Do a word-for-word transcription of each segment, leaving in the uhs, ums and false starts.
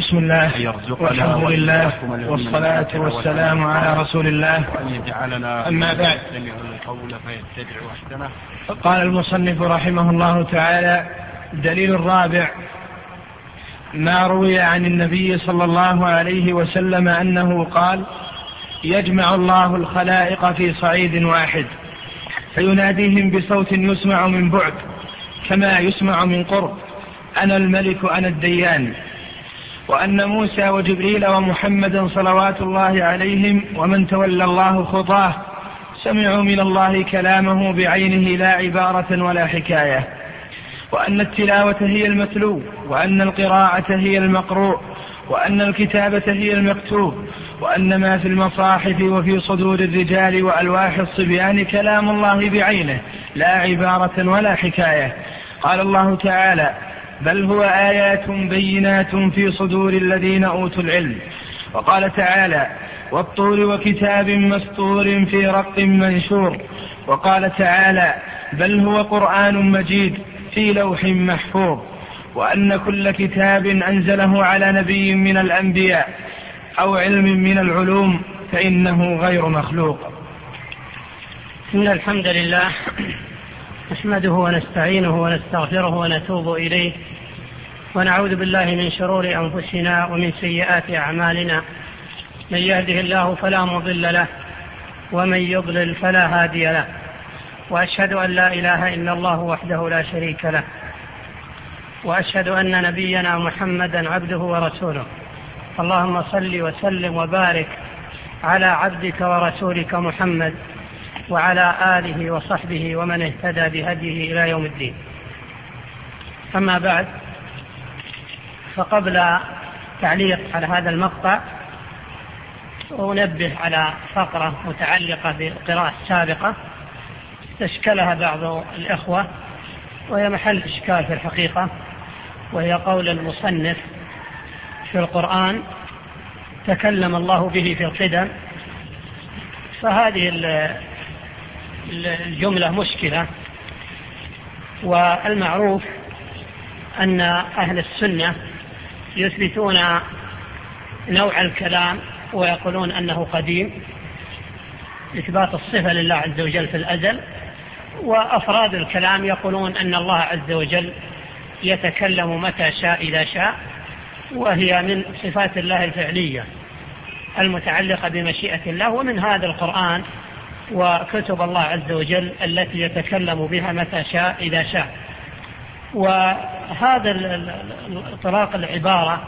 بسم الله والحمد لله والصلاة والسلام على رسول الله. أما بعد، قال المصنف رحمه الله تعالى: دليل الرابع ما روي عن النبي صلى الله عليه وسلم أنه قال: يجمع الله الخلائق في صعيد واحد فيناديهم بصوت يسمع من بعد كما يسمع من قرب: أنا الملك أنا الديان. وأن موسى وجبريل ومحمدا صلوات الله عليهم ومن تولى الله خطاه سمعوا من الله كلامه بعينه لا عبارة ولا حكاية. وأن التلاوة هي المتلو، وأن القراءة هي المقروء، وأن الكتابة هي المكتوب، وأن ما في المصاحف وفي صدور الرجال وألواح الصبيان كلام الله بعينه لا عبارة ولا حكاية. قال الله تعالى: بل هو آيات بينات في صدور الذين أوتوا العلم. وقال تعالى: والطور وكتاب مسطور في رق منشور. وقال تعالى: بل هو قرآن مجيد في لوح محفوظ. وأن كل كتاب أنزله على نبي من الأنبياء أو علم من العلوم فإنه غير مخلوق. إن الحمد لله نحمده ونستعينه ونستغفره ونتوب إليه، ونعوذ بالله من شرور أنفسنا ومن سيئات أعمالنا. من يهده الله فلا مضل له، ومن يضلل فلا هادي له. وأشهد أن لا إله إلا الله وحده لا شريك له، وأشهد أن نبينا محمدا عبده ورسوله. اللهم صل وسلم وبارك على عبدك ورسولك محمد وعلى آله وصحبه ومن اهتدى بهديه إلى يوم الدين. أما بعد، فقبل تعليق على هذا المقطع أنبه على فقرة متعلقة بالقراءة السابقة استشكلها بعض الإخوة، وهي محل إشكال في الحقيقة، وهي قول المصنف: في القرآن تكلم الله به في القدم. فهذه الجملة مشكلة، والمعروف أن أهل السنة يثبتون نوع الكلام ويقولون أنه قديم، إثبات الصفة لله عز وجل في الأزل. وأفراد الكلام يقولون أن الله عز وجل يتكلم متى شاء إذا شاء، وهي من صفات الله الفعلية المتعلقة بمشيئة الله، ومن هذا القرآن وكتب الله عز وجل التي يتكلم بها متى شاء إذا شاء. وهذا اطلاق العبارة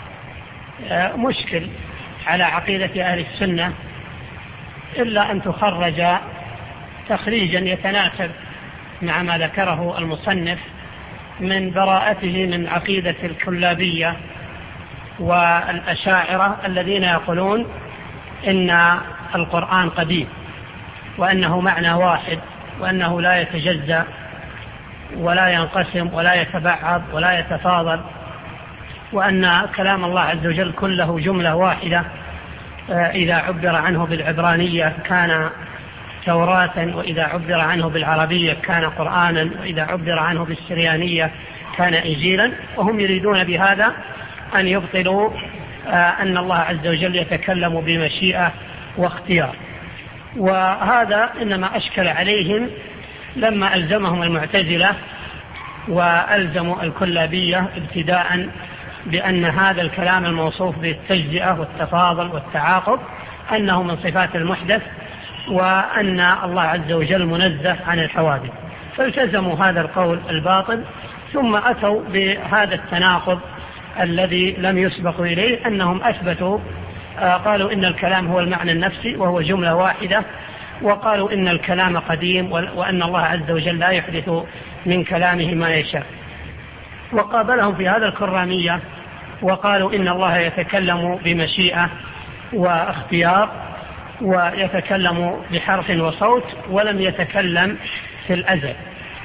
مشكل على عقيدة أهل السنة، إلا أن تخرج تخريجا يتناسب مع ما ذكره المصنف من براءته من عقيدة الكلابية والأشاعرة الذين يقولون إن القرآن قديم، وأنه معنى واحد، وأنه لا يتجزأ ولا ينقسم ولا يتبعض ولا يتفاضل، وأن كلام الله عز وجل كله جملة واحدة. إذا عبر عنه بالعبرانية كان توراة، وإذا عبر عنه بالعربية كان قرآنا، وإذا عبر عنه بالسريانية كان إنجيلا. وهم يريدون بهذا أن يبطلوا أن الله عز وجل يتكلم بمشيئة واختيار. وهذا إنما أشكل عليهم لما ألزمهم المعتزلة وألزموا الكلابية ابتداء بأن هذا الكلام الموصوف بالتجزئة والتفاضل والتعاقب أنه من صفات المحدث، وأن الله عز وجل منزه عن الحوادث، فالتزموا هذا القول الباطل، ثم أتوا بهذا التناقض الذي لم يسبقوا إليه، أنهم أثبتوا قالوا إن الكلام هو المعنى النفسي وهو جملة واحدة، وقالوا إن الكلام قديم وأن الله عز وجل لا يحدث من كلامه ما يشاء. وقابلهم في هذا الكرامية وقالوا إن الله يتكلم بمشيئة واختيار، ويتكلم بحرف وصوت، ولم يتكلم في الأزل.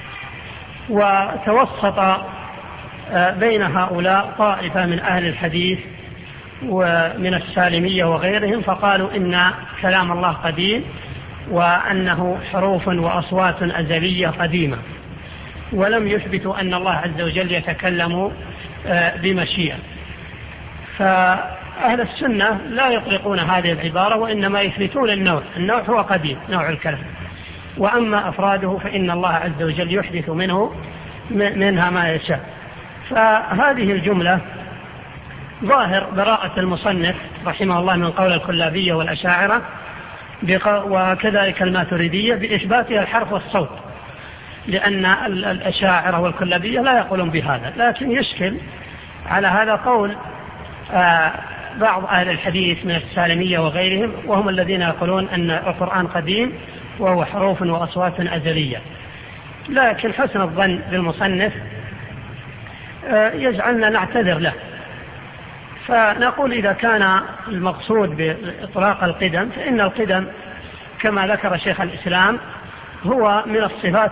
وتوسط بين هؤلاء طائفة من أهل الحديث ومن السالمية وغيرهم، فقالوا إن كلام الله قديم، وأنه حروف وأصوات أزلية قديمة، ولم يثبتوا أن الله عز وجل يتكلم بمشيئة. فأهل السنة لا يطلقون هذه العبارة، وإنما يثبتون النوع. النوع هو قديم، نوع الكلام. وأما أفراده فإن الله عز وجل يحدث منه منها ما يشاء. فهذه الجملة ظاهر براءة المصنف رحمه الله من قول الكلابية والأشاعرة وكذلك الماتريدية بإثباتها الحرف والصوت، لأن الأشاعرة والكلابية لا يقولون بهذا. لكن يشكل على هذا قول بعض أهل الحديث من السالمية وغيرهم، وهم الذين يقولون أن القرآن قديم وهو حروف وأصوات أزلية. لكن حسن الظن بالمصنف يجعلنا نعتذر له، فنقول إذا كان المقصود بإطلاق القدم فإن القدم كما ذكر شيخ الإسلام هو من الصفات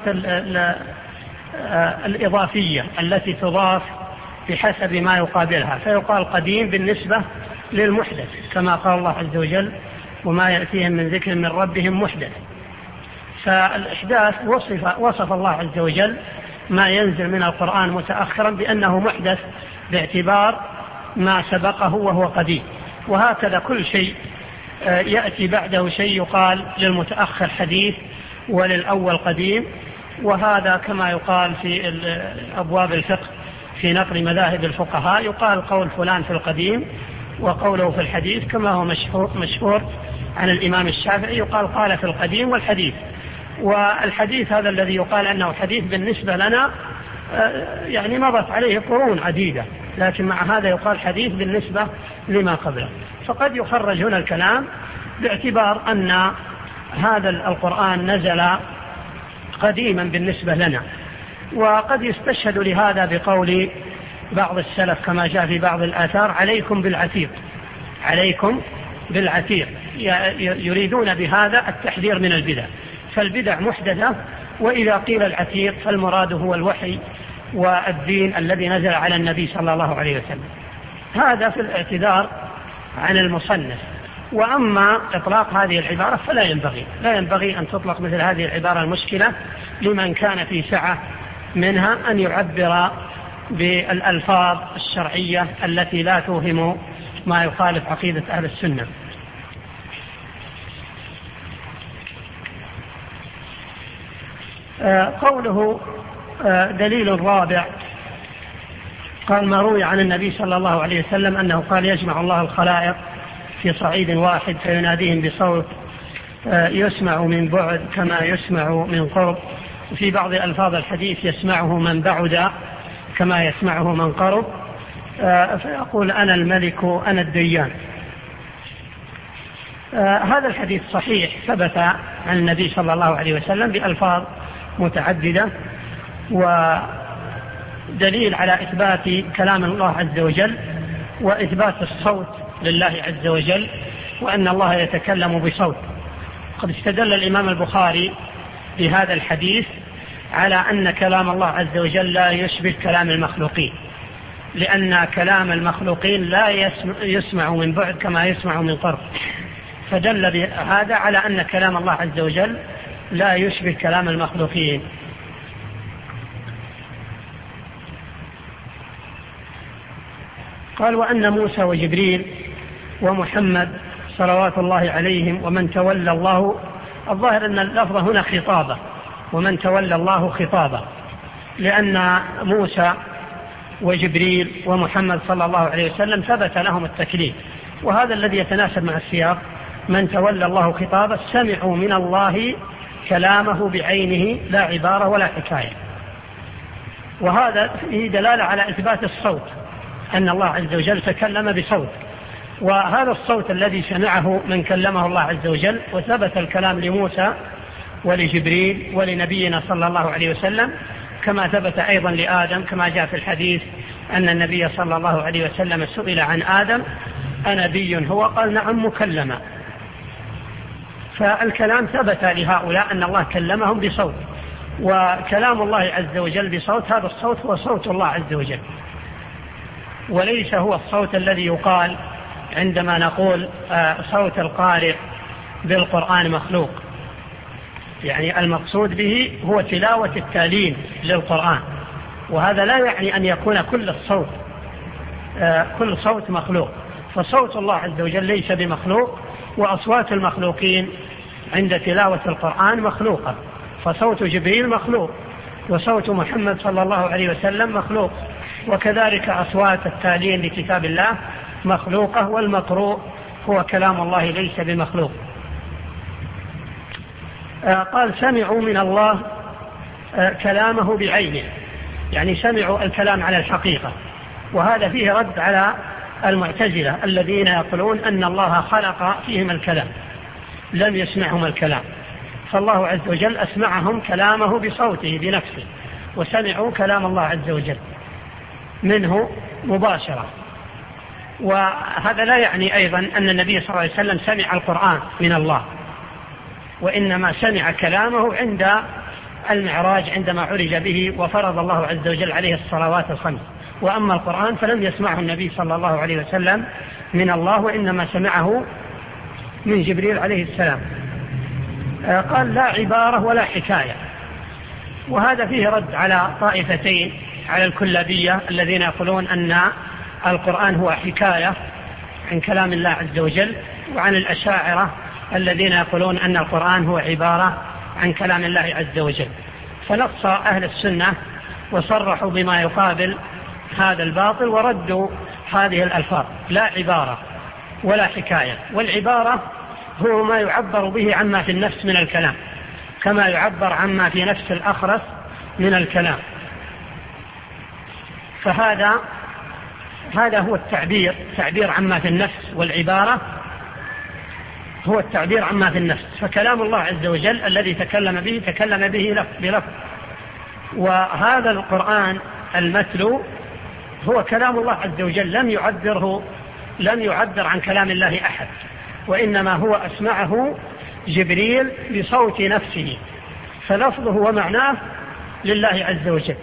الإضافية التي تضاف بحسب ما يقابلها، فيقال قديم بالنسبة للمحدث كما قال الله عز وجل وما يأتيهم من ذكر من ربهم محدث. فالإحداث وصف, وصف الله عز وجل ما ينزل من القرآن متأخرا بأنه محدث باعتبار ما سبقه وهو قديم. وهكذا كل شيء يأتي بعده شيء يقال للمتأخر حديث وللأول قديم. وهذا كما يقال في أبواب الفقه في نقل مذاهب الفقهاء، يقال قول فلان في القديم وقوله في الحديث، كما هو مشهور, مشهور عن الإمام الشافعي يقال قال في القديم والحديث. والحديث هذا الذي يقال أنه حديث بالنسبة لنا يعني مضت عليه قرون عديدة، لكن مع هذا يقال حديث بالنسبة لما قبله. فقد يخرج هنا الكلام باعتبار أن هذا القرآن نزل قديما بالنسبة لنا. وقد يستشهد لهذا بقول بعض السلف كما جاء في بعض الآثار عليكم بالعتيق، عليكم بالعتيق، يريدون بهذا التحذير من البدع. فالبدع محدثة، وإذا قيل العتيق فالمراد هو الوحي والدين الذي نزل على النبي صلى الله عليه وسلم. هذا في الاعتذار عن المصنف. وأما إطلاق هذه العبارة فلا ينبغي لا ينبغي أن تطلق مثل هذه العبارة المشكلة لمن كان في سعة منها أن يعبر بالألفاظ الشرعية التي لا توهم ما يخالف عقيدة أهل السنة. قوله دليل رابع، قال ما روي عن النبي صلى الله عليه وسلم أنه قال يجمع الله الخلائق في صعيد واحد فيناديهم بصوت يسمع من بعد كما يسمع من قرب، وفي بعض ألفاظ الحديث يسمعه من بعد كما يسمعه من قرب، فيقول أنا الملك أنا الديان. هذا الحديث صحيح ثبت عن النبي صلى الله عليه وسلم بألفاظ متعددة، ودليل على إثبات كلام الله عز وجل وإثبات الصوت لله عز وجل، وأن الله يتكلم بصوت. قد استدل الإمام البخاري بهذا الحديث على أن كلام الله عز وجل لا يشبه كلام المخلوقين، لأن كلام المخلوقين لا يسمع من بعد كما يسمع من قرب، فدل بهذا على أن كلام الله عز وجل لا يشبه كلام المخلوقين. قال وأن موسى وجبريل ومحمد صلوات الله عليهم ومن تولى الله، الظاهر أن اللفظ هنا خطابة، ومن تولى الله خطابة، لأن موسى وجبريل ومحمد صلى الله عليه وسلم ثبت لهم التكليف، وهذا الذي يتناسب مع السياق. من تولى الله خطابة سمعوا من الله كلامه بعينه لا عبارة ولا حكاية، وهذا فيه دلالة على إثبات الصوت، أن الله عز وجل تكلم بصوت، وهذا الصوت الذي سمعه من كلمه الله عز وجل. وثبت الكلام لموسى ولجبريل ولنبينا صلى الله عليه وسلم، كما ثبت أيضا لآدم، كما جاء في الحديث أن النبي صلى الله عليه وسلم سئل عن آدم أنبي هو؟ قال نعم مكلما. فالكلام ثبت لهؤلاء أن الله كلمهم بصوت، وكلام الله عز وجل بصوت، هذا الصوت هو صوت الله عز وجل، وليس هو الصوت الذي يقال عندما نقول صوت القارئ بالقرآن مخلوق. يعني المقصود به هو تلاوة التالين للقرآن، وهذا لا يعني أن يكون كل الصوت، كل صوت مخلوق، فصوت الله عز وجل ليس بمخلوق، وأصوات المخلوقين عند تلاوة القرآن مخلوقة، فصوت جبريل مخلوق، وصوت محمد صلى الله عليه وسلم مخلوق، وكذلك أصوات التالين لكتاب الله مخلوقة، والمقروء هو كلام الله ليس بمخلوق. قال سمعوا من الله كلامه بعينه، يعني سمعوا الكلام على الحقيقة، وهذا فيه رد على المعتزلة الذين يقولون أن الله خلق فيهم الكلام، لم يسمعهم الكلام، فالله عز وجل أسمعهم كلامه بصوته بنفسه، وسمعوا كلام الله عز وجل منه مباشرة. وهذا لا يعني أيضا أن النبي صلى الله عليه وسلم سمع القرآن من الله، وإنما سمع كلامه عند المعراج عندما عرج به وفرض الله عز وجل عليه الصلوات الخمس. وأما القرآن فلم يسمعه النبي صلى الله عليه وسلم من الله، وإنما سمعه من جبريل عليه السلام. قال لا عبارة ولا حكاية، وهذا فيه رد على طائفتين، على الكلابية الذين يقولون أن القرآن هو حكاية عن كلام الله عز وجل، وعن الأشاعرة الذين يقولون أن القرآن هو عبارة عن كلام الله عز وجل. فنص أهل السنة وصرحوا بما يقابل هذا الباطل، وردوا هذه الألفاظ لا عبارة ولا حكاية. والعبارة هو ما يعبر به عما في النفس من الكلام، كما يعبر عما في نفس الأخرس من الكلام. فهذا هذا هو التعبير، تعبير عما في النفس، والعبارة هو التعبير عما في النفس. فكلام الله عز وجل الذي تكلم به تكلم به بلفظ، وهذا القرآن المتلو هو كلام الله عز وجل، لم يعبره لم يعبر عن كلام الله أحد، وإنما هو أسمعه جبريل بصوت نفسه، فلفظه ومعناه لله عز وجل.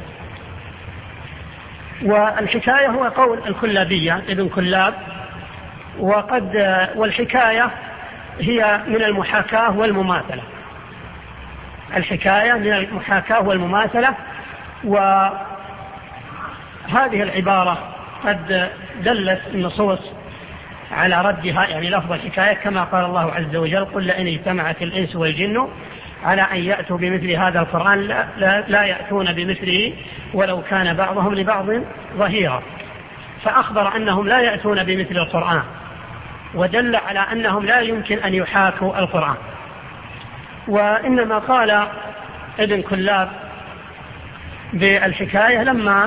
والحكاية هو قول الكلابية ابن كلاب، وقد والحكاية هي من المحاكاة والمماثلة، الحكاية من المحاكاة والمماثلة. وهذه العبارة قد دلت النصوص على ردها، يعني لفظ الحكاية، كما قال الله عز وجل قل لئن اجتمعت الإنس والجن على أن يأتوا بمثل هذا القرآن لا, لا, لا يأتون بمثله ولو كان بعضهم لبعض ظهيرا. فأخبر أنهم لا يأتون بمثل القرآن، ودل على أنهم لا يمكن أن يحاكوا القرآن. وإنما قال ابن كلاب بالحكاية لما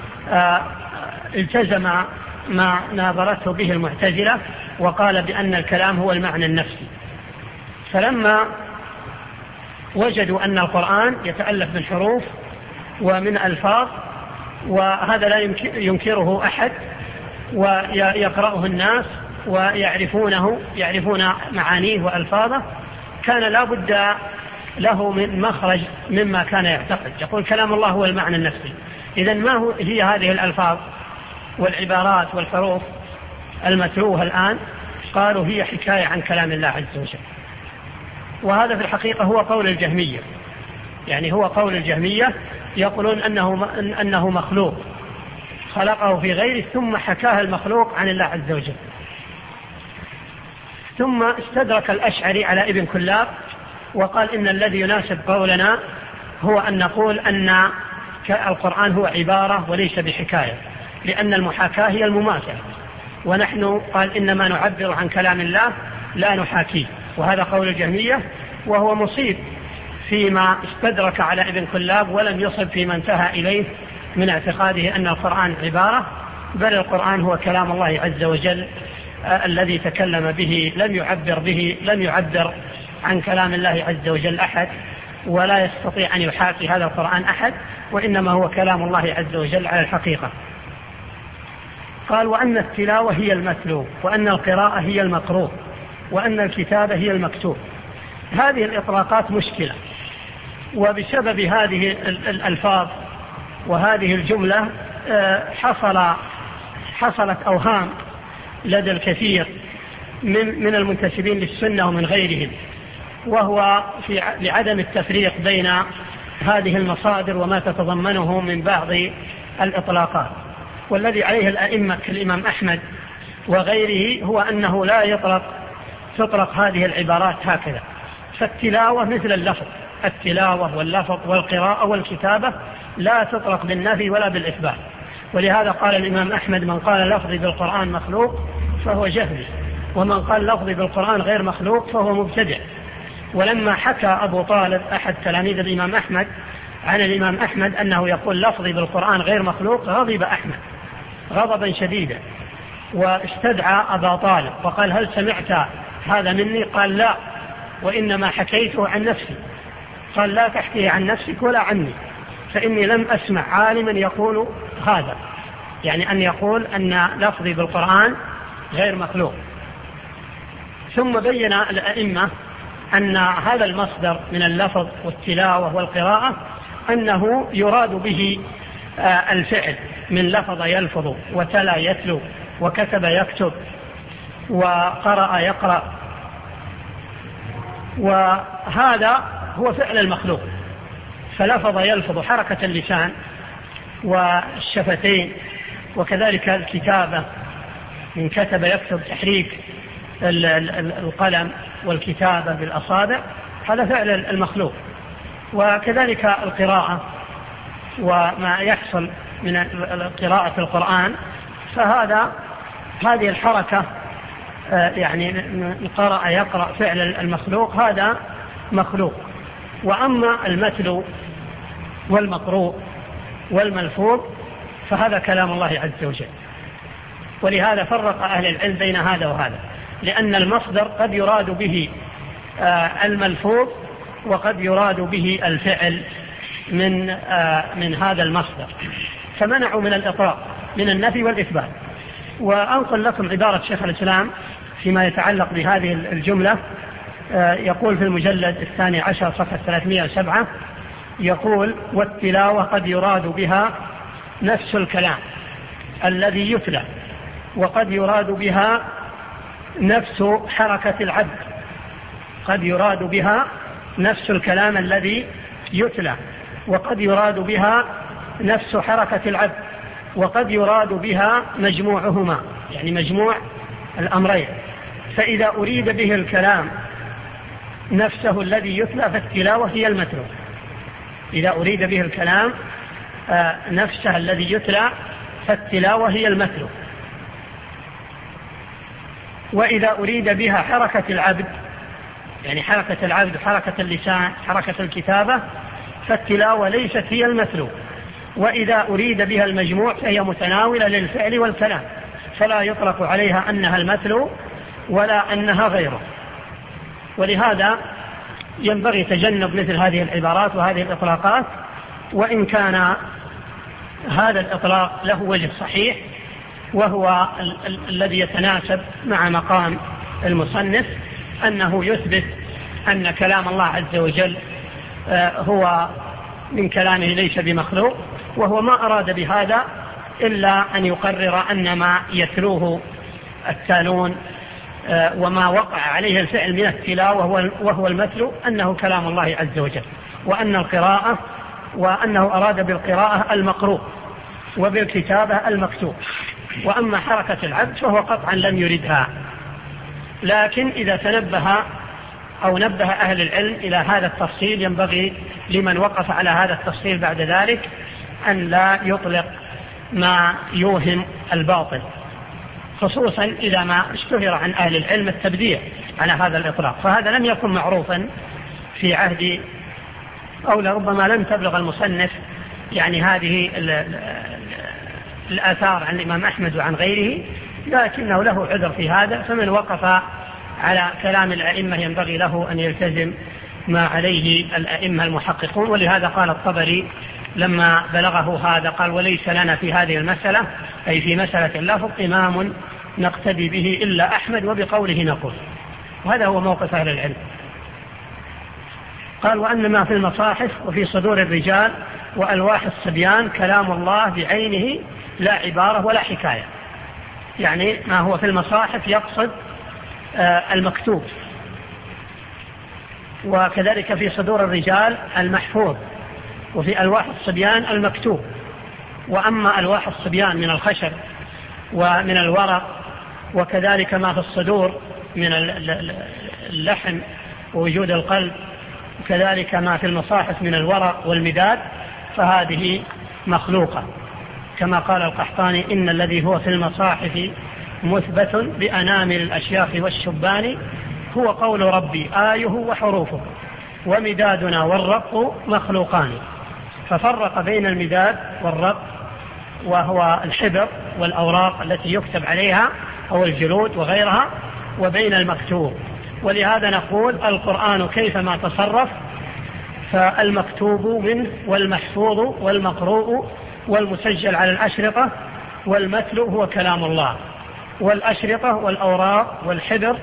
التزم ما ناظرته به المعتزلة، وقال بأن الكلام هو المعنى النفسي. فلما وجدوا أن القرآن يتألف من حروف ومن ألفاظ، وهذا لا ينكره أحد، ويقرأه الناس ويعرفونه يعرفون معانيه وألفاظه، كان لا بد له من مخرج مما كان يعتقد. يقول كلام الله هو المعنى النفسي، إذن ما هو هي هذه الألفاظ والعبارات والحروف المتلوها الآن؟ قالوا هي حكاية عن كلام الله عز وجل. وهذا في الحقيقة هو قول الجهمية، يعني هو قول الجهمية، يقولون أنه, أنه مخلوق خلقه في غيره ثم حكاه المخلوق عن الله عز وجل. ثم استدرك الأشعري على ابن كلاب وقال إن الذي يناسب قولنا هو أن نقول أن القرآن هو عبارة وليس بحكاية، لأن المحاكاة هي المماثلة، ونحن قال إنما نعبر عن كلام الله لا نحاكيه. وهذا قول الجهمية، وهو مصيب فيما استدرك على ابن كلاب، ولم يصب فيما انتهى إليه من اعتقاده أن القرآن عبارة، بل القرآن هو كلام الله عز وجل الذي تكلم به، لم يعبر به لم يعبر عن كلام الله عز وجل أحد، ولا يستطيع أن يحاكي هذا القرآن أحد، وإنما هو كلام الله عز وجل على الحقيقة. قال وأن التلاوة هي المتلو، وأن القراءة هي المقروء، وأن الكتابة هي المكتوب. هذه الإطلاقات مشكلة، وبسبب هذه الألفاظ وهذه الجملة حصل حصلت أوهام لدى الكثير من من المنتسبين للسنة ومن غيرهم، وهو في لعدم التفريق بين هذه المصادر وما تتضمنه من بعض الإطلاقات. والذي عليه الأئمة كالإمام أحمد وغيره هو أنه لا يطلق تطلق هذه العبارات هكذا. فالتلاوة مثل اللفظ، التلاوة واللفظ والقراءة والكتابة لا تطلق بالنفي ولا بالإثبات. ولهذا قال الإمام أحمد: من قال لفظي بالقرآن مخلوق فهو جهمي، ومن قال لفظي بالقرآن غير مخلوق فهو مبتدع. ولما حكى أبو طالب أحد تلاميذ الإمام أحمد عن الإمام أحمد أنه يقول لفظي بالقرآن غير مخلوق، غضب أحمد غضبا شديدا واستدعى أبا طالب وقال: هل سمعت هذا مني؟ قال: لا، وإنما حكيته عن نفسي. قال: لا تحكيه عن نفسك ولا عني، فإني لم أسمع عالما يقول هذا، يعني أن يقول أن لفظي بالقرآن غير مخلوق. ثم بين الأئمة أن هذا المصدر من اللفظ والتلاوة والقراءة أنه يراد به الفعل من لفظ يلفظ، وتلا يتلو، وكتب يكتب، وقرأ يقرأ، وهذا هو فعل المخلوق. فلفظ يلفظ حركة اللسان والشفتين، وكذلك الكتابة من كتب يكتب تحريك القلم والكتابة بالأصابع، هذا فعل المخلوق. وكذلك القراءة وما يحصل من قراءة القرآن، فهذا هذه الحركة يعني قرأ يقرأ فعل المخلوق، هذا مخلوق. وأما المتلو والمقروء والملفوظ فهذا كلام الله عز وجل. ولهذا فرق أهل العلم بين هذا وهذا، لأن المصدر قد يراد به الملفوظ وقد يراد به الفعل من من هذا المصدر، فمنعوا من الإطلاق من النفي والإثبات. وأنقل لكم عبارة شيخ الإسلام فيما يتعلق بهذه الجملة. يقول في المجلد الثاني عشر صفحة ثلاثمائة وسبعة، يقول: والتلاوة قد يراد بها نفس الكلام الذي يتلى، وقد يراد بها نفس حركة العبد. قد يراد بها نفس الكلام الذي يتلى، وقد يراد بها نفس حركة العبد، وقد يراد بها مجموعهما، يعني مجموع الأمرين. فإذا أريد به الكلام نفسه الذي يتلى فالتلاوة هي المتلو. إذا أريد به الكلام نفسه الذي يتلى فالتلاوة هي المتلو. وإذا أريد بها حركة العبد، يعني حركة العبد وحركة اللسان حركة الكتابة، فالتلاوة ليست هي المتلو. وإذا أريد بها المجموع فهي متناولة للفعل والكلام، فلا يطلق عليها أنها المتلو ولا أنها غيره. ولهذا ينبغي تجنب مثل هذه العبارات وهذه الإطلاقات، وإن كان هذا الإطلاق له وجه صحيح، وهو ال- ال- الذي يتناسب مع مقام المصنف، أنه يثبت أن كلام الله عز وجل هو من كلامه ليس بمخلوق، وهو ما أراد بهذا إلا أن يقرر أن ما يتلوه التالون وما وقع عليه الفعل من التلاوة وهو المتلو أنه كلام الله عز وجل، وأن القراءة وأنه أراد بالقراءة المقروء وبالكتابة المكتوب. وأما حركة العبد فهو قطعا لم يردها. لكن إذا تنبه أو نبه أهل العلم إلى هذا التفصيل، ينبغي لمن وقف على هذا التفصيل بعد ذلك أن لا يطلق ما يوهم الباطل، خصوصا إذا ما اشتهر عن أهل العلم التبديع على هذا الإطلاق، فهذا لم يكن معروفا في عهد أو لربما لم تبلغ المصنف يعني هذه الآثار عن الإمام أحمد وعن غيره، لكنه له عذر في هذا. فمن وقف على كلام الأئمة ينبغي له أن يلتزم ما عليه الأئمة المحققون. ولهذا قال الطبري لما بلغه هذا قال: وليس لنا في هذه المسألة، أي في مسألة اللفظ، إمام نقتدي به إلا أحمد وبقوله نقول. وهذا هو موقف أهل العلم. قال: وأن ما في المصاحف وفي صدور الرجال وألواح الصبيان كلام الله بعينه لا عبارة ولا حكاية. يعني ما هو في المصاحف يقصد المكتوب، وكذلك في صدور الرجال المحفوظ، وفي ألواح الصبيان المكتوب. وأما ألواح الصبيان من الخشب ومن الورق وكذلك ما في الصدور من اللحم ووجود القلب وكذلك ما في المصاحف من الورق والمداد فهذه مخلوقة، كما قال القحطاني: إن الذي هو في المصاحف مثبت بأنامل الأشياخ والشبان هو قول ربي آيه وحروفه ومدادنا والرق مخلوقان. ففرق بين المداد والرق وهو الحبر والأوراق التي يكتب عليها أو الجلود وغيرها، وبين المكتوب. ولهذا نقول القرآن كيفما تصرف فالمكتوب منه والمحفوظ والمقروء والمسجل على الأشرطة والمتلو هو كلام الله، والأشرطة والأوراق والحبر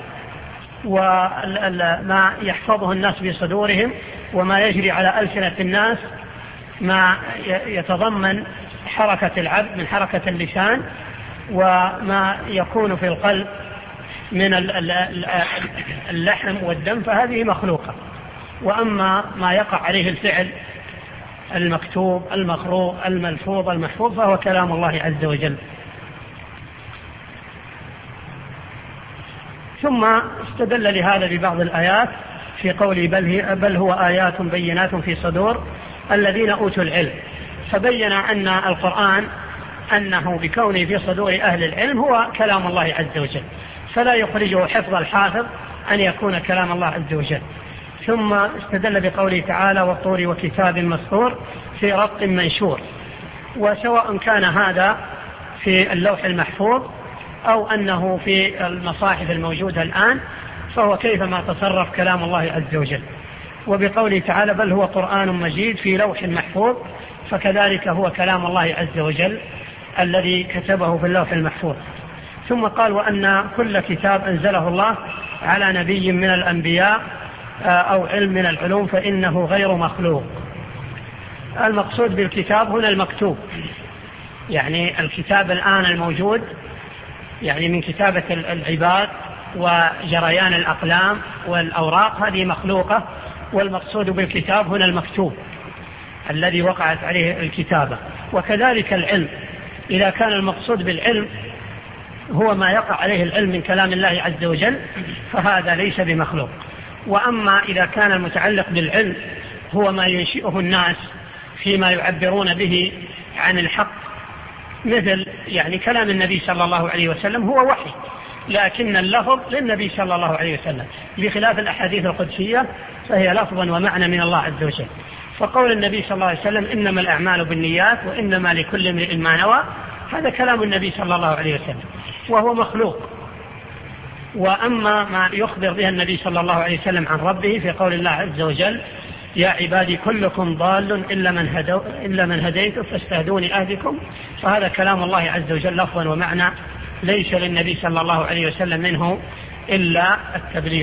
وما يحفظه الناس بصدورهم وما يجري على ألسنة الناس ما يتضمن حركة العبد من حركة اللسان وما يكون في القلب من اللحم والدم فهذه مخلوقة. وأما ما يقع عليه الفعل المكتوب المقروء الملفوظ المحفوظ فهو كلام الله عز وجل. ثم استدل لهذا ببعض الآيات في قوله بل, هي بل هو آيات بينات في صدور الذين أوتوا العلم، فبين أن القرآن أنه بكونه في صدور أهل العلم هو كلام الله عز وجل، فلا يخرجه حفظ الحافظ أن يكون كلام الله عز وجل. ثم استدل بقوله تعالى والطور وكتاب مسطور في رق منشور، وسواء كان هذا في اللوح المحفوظ أو أنه في المصاحف الموجودة الآن فهو كيفما تصرف كلام الله عز وجل. وبقوله تعالى بل هو قرآن مجيد في لوح محفوظ فكذلك هو كلام الله عز وجل الذي كتبه في اللوح المحفوظ. ثم قال وأن كل كتاب أنزله الله على نبي من الأنبياء أو علم من العلوم فإنه غير مخلوق. المقصود بالكتاب هنا المكتوب، يعني الكتاب الآن الموجود يعني من كتابة العباد وجريان الأقلام والأوراق هذه مخلوقة، والمقصود بالكتاب هنا المكتوب الذي وقعت عليه الكتابة. وكذلك العلم، إذا كان المقصود بالعلم هو ما يقع عليه العلم من كلام الله عز وجل فهذا ليس بمخلوق. وأما إذا كان المتعلق بالعلم هو ما ينشئه الناس فيما يعبرون به عن الحق، مثل يعني كلام النبي صلى الله عليه وسلم هو وحي لكن اللفظ للنبي صلى الله عليه وسلم، بخلاف الأحاديث القدسية فهي لفظا ومعنى من الله عز وجل. فقول النبي صلى الله عليه وسلم إنما الأعمال بالنيات وإنما لكل امرئ ما نوى هذا كلام النبي صلى الله عليه وسلم وهو مخلوق. وأما ما يخبر به النبي صلى الله عليه وسلم عن ربه في قول الله عز وجل يا عبادي كلكم ضال إلا من, هدو إلا من هديت فاستهدوني أهدكم، فهذا كلام الله عز وجل لفظا ومعنى ليس للنبي صلى الله عليه وسلم منه إلا التبليغ.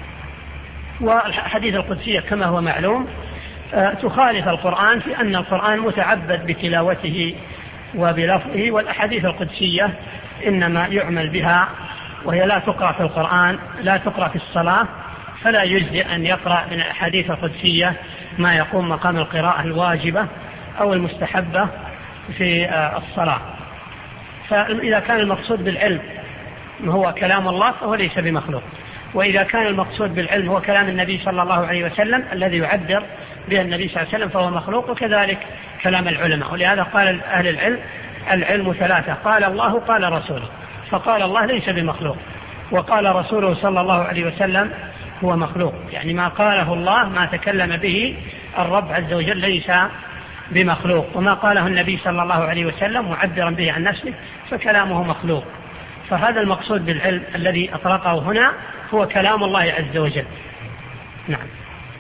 والحديث القدسية كما هو معلوم تخالف القرآن في أن القرآن متعبد بتلاوته وبلفظه، والأحاديث القدسية إنما يعمل بها وهي لا تقرأ في القرآن لا تقرأ في الصلاة، فلا يجزئ أن يقرأ من الأحاديث القدسية ما يقوم مقام القراءة الواجبة أو المستحبة في الصلاة. فإذا كان المقصود بالعلم هو كلام الله فهو ليس بمخلوق، وإذا كان المقصود بالعلم هو كلام النبي صلى الله عليه وسلم الذي يعبر به النبي صلى الله عليه وسلم فهو مخلوق، وكذلك كلام العلماء. ولهذا قال أهل العلم العلم ثلاثة، قال الله قال رسوله، فقال الله ليس بمخلوق، وقال رسوله صلى الله عليه وسلم هو مخلوق، يعني ما قاله الله ما تكلم به الرب عز وجل ليس بمخلوق، وما قاله النبي صلى الله عليه وسلم معبرا به عن نفسه فكلامه مخلوق. فهذا المقصود بالعلم الذي أطلقه هنا هو كلام الله عز وجل. نعم.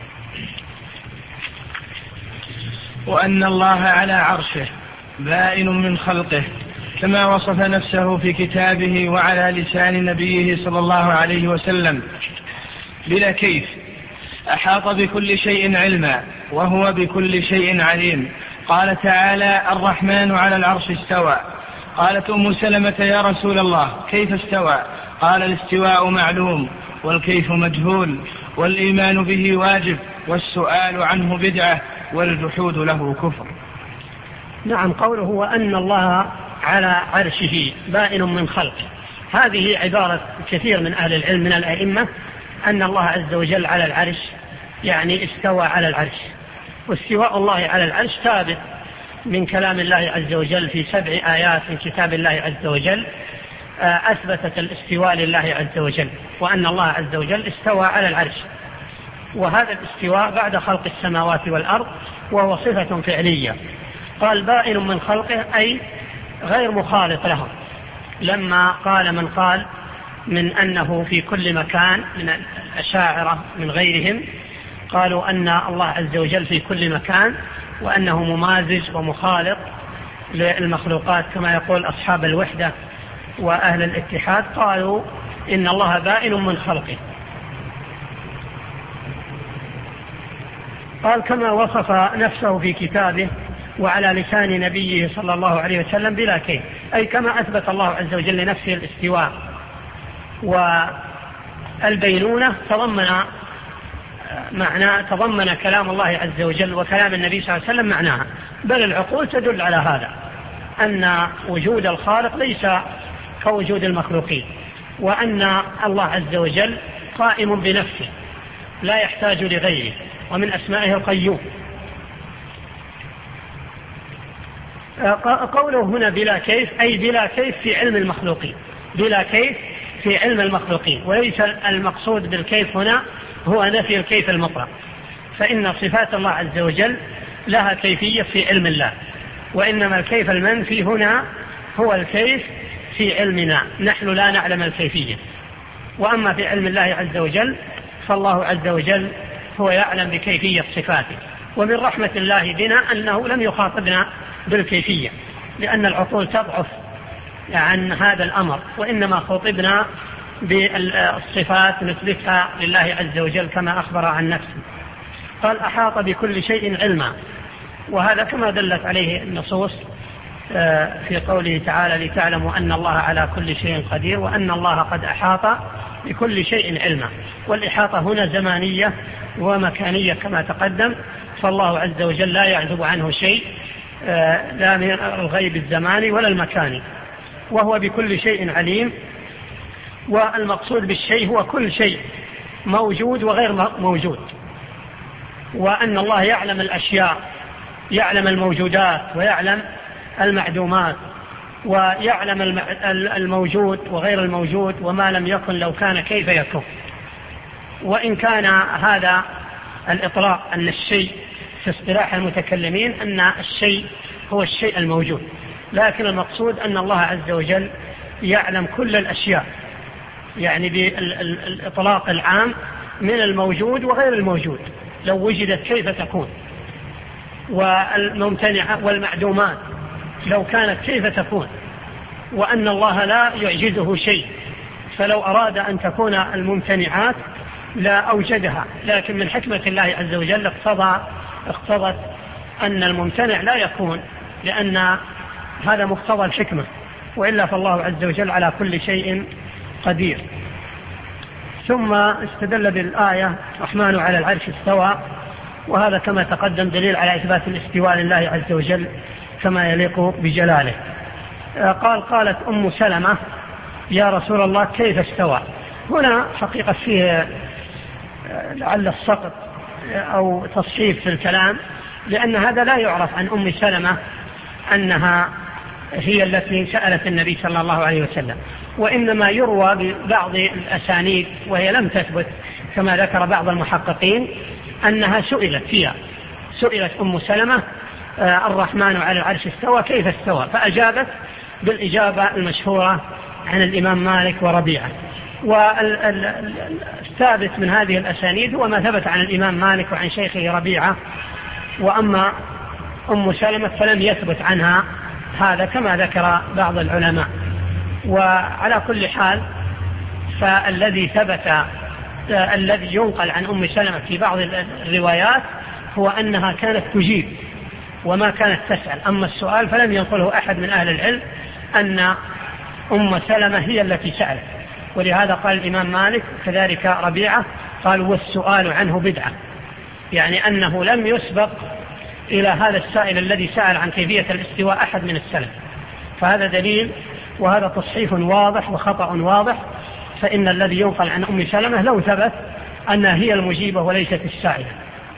وأن الله على عرشه بائن من خلقه كما وصف نفسه في كتابه وعلى لسان نبيه صلى الله عليه وسلم بلا كيف، أحاط بكل شيء علما وهو بكل شيء عليم. قال تعالى الرحمن على العرش استوى. قالت أم سلمة يا رسول الله كيف استوى؟ قال الاستواء معلوم والكيف مجهول، والإيمان به واجب والسؤال عنه بدعة والجحود له كفر. نعم، قوله وأن الله على عرشه بائن من خلقه، هذه عبارة كثير من أهل العلم من الأئمة أن الله عز وجل على العرش يعني استوى على العرش. واستواء الله على العرش ثابت من كلام الله عز وجل في سبع آيات من كتاب الله عز وجل أثبتت الاستواء لله عز وجل، وأن الله عز وجل استوى على العرش. وهذا الاستواء بعد خلق السماوات والأرض، وهو صفة فعلية. قال بائن من خلقه أي غير مخالط له، لما قال من قال من أنه في كل مكان من الأشاعرة من غيرهم قالوا أن الله عز وجل في كل مكان وأنه ممازج ومخالط للمخلوقات كما يقول أصحاب الوحدة وأهل الاتحاد، قالوا إن الله بائن من خلقه. قال كما وصف نفسه في كتابه وعلى لسان نبيه صلى الله عليه وسلم بلا كيف، أي كما أثبت الله عز وجل لنفسه الاستواء والبينونة تضمن معنى تضمن كلام الله عز وجل وكلام النبي صلى الله عليه وسلم معناها، بل العقول تدل على هذا، أن وجود الخالق ليس كوجود المخلوقين، وأن الله عز وجل قائم بنفسه لا يحتاج لغيره، ومن أسمائه القيوم. قوله هنا بلا كيف أي بلا كيف في علم المخلوقين، بلا كيف في علم المخلوقين، وليس المقصود بالكيف هنا هو نفي الكيف المطلق، فإن صفات الله عز وجل لها كيفية في علم الله، وإنما الكيف المنفي هنا هو الكيف في علمنا، نحن لا نعلم الكيفية. وأما في علم الله عز وجل فالله عز وجل هو يعلم بكيفية صفاته، ومن رحمة الله بنا أنه لم يخاطبنا بالكيفية لأن العقول تضعف عن هذا الأمر، وإنما خاطبنا بالصفات نثبتها لله عز وجل كما أخبر عن نفسه. قال أحاط بكل شيء علما، وهذا كما دلت عليه النصوص في قوله تعالى لتعلموا أن الله على كل شيء قدير وأن الله قد أحاط بكل شيء علما. والإحاطة هنا زمانية ومكانية كما تقدم، فالله عز وجل لا يعزب عنه شيء لا من الغيب الزماني ولا المكاني، وهو بكل شيء عليم. والمقصود بالشيء هو كل شيء موجود وغير موجود، وأن الله يعلم الأشياء، يعلم الموجودات ويعلم المعدومات، ويعلم الموجود وغير الموجود، وما لم يكن لو كان كيف يكون. وإن كان هذا الإطلاق أن الشيء في اصطلاح المتكلمين أن الشيء هو الشيء الموجود، لكن المقصود أن الله عز وجل يعلم كل الأشياء، يعني بالإطلاق العام من الموجود وغير الموجود لو وجدت كيف تكون، والممتنعة والمعدومات لو كانت كيف تكون، وأن الله لا يعجزه شيء، فلو أراد أن تكون الممتنعات لا أوجدها، لكن من حكمة الله عز وجل اقتضى اقتضت أن الممتنع لا يكون، لأن هذا مقتضى الحكمة، وإلا فالله عز وجل على كل شيء قدير. ثم استدل بالآية الرحمن على العرش استوى، وهذا كما تقدم دليل على إثبات الاستواء لله عز وجل كما يليق بجلاله. قال قالت أم سلمة يا رسول الله كيف استوى؟ هنا حقيقة فيه لعل السقط أو تصحيف في الكلام، لأن هذا لا يعرف عن أم سلمة أنها هي التي سألت النبي صلى الله عليه وسلم، وإنما يروى ببعض الأسانيد وهي لم تثبت كما ذكر بعض المحققين أنها سئلت فيها، سئلت أم سلمة الرحمن على العرش استوى كيف استوى، فأجابت بالإجابة المشهورة عن الإمام مالك وربيعة. والثابت من هذه الأسانيد هو ما ثبت عن الإمام مالك وعن شيخه ربيعة، وأما أم سلمة فلم يثبت عنها هذا كما ذكر بعض العلماء. وعلى كل حال فالذي ثبت الذي ينقل عن أم سلمة في بعض الروايات هو أنها كانت تجيب وما كانت تسأل، أما السؤال فلم ينقله أحد من أهل العلم أن أم سلمة هي التي سألت، ولهذا قال الإمام مالك كذلك ربيعة قال والسؤال عنه بدعة، يعني أنه لم يسبق إلى هذا السائل الذي سأل عن كيفية الاستواء أحد من السلف، فهذا دليل وهذا تصحيف واضح وخطأ واضح. فإن الذي ينقل عن أم سلمة لو ثبت أنها هي المجيبة وليست السائلة.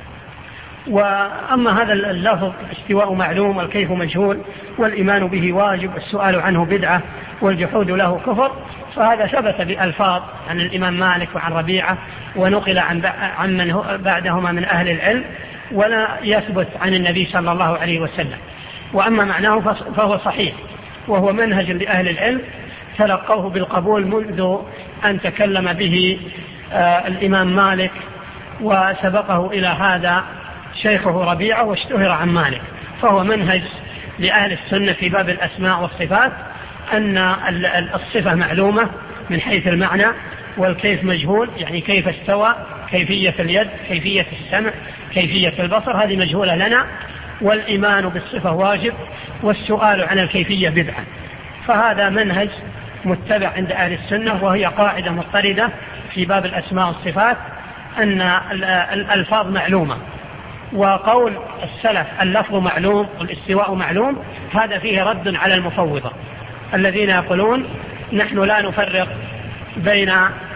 وأما هذا اللفظ استواء معلوم والكيف مجهول والإيمان به واجب والسؤال عنه بدعة والجحود له كفر، فهذا ثبت بألفاظ عن الإمام مالك وعن ربيعة ونقل عن عن من بعدهما من أهل العلم، ولا يثبت عن النبي صلى الله عليه وسلم. وأما معناه فهو صحيح، وهو منهج لأهل العلم تلقوه بالقبول منذ أن تكلم به آه الإمام مالك، وسبقه إلى هذا شيخه ربيعة واشتهر عن مالك. فهو منهج لأهل السنة في باب الأسماء والصفات، أن الصفة معلومة من حيث المعنى، والكيف مجهول، يعني كيف استوى، كيفية اليد، كيفية السمع، كيفية البصر، هذه مجهولة لنا. والإيمان بالصفة واجب، والسؤال عن الكيفية بدعة. فهذا منهج متبع عند أهل السنة، وهي قاعدة مضطردة في باب الأسماء والصفات، أن الألفاظ معلومة. وقول السلف اللفظ معلوم والاستواء معلوم، هذا فيه رد على المفوضة الذين يقولون نحن لا نفرق بين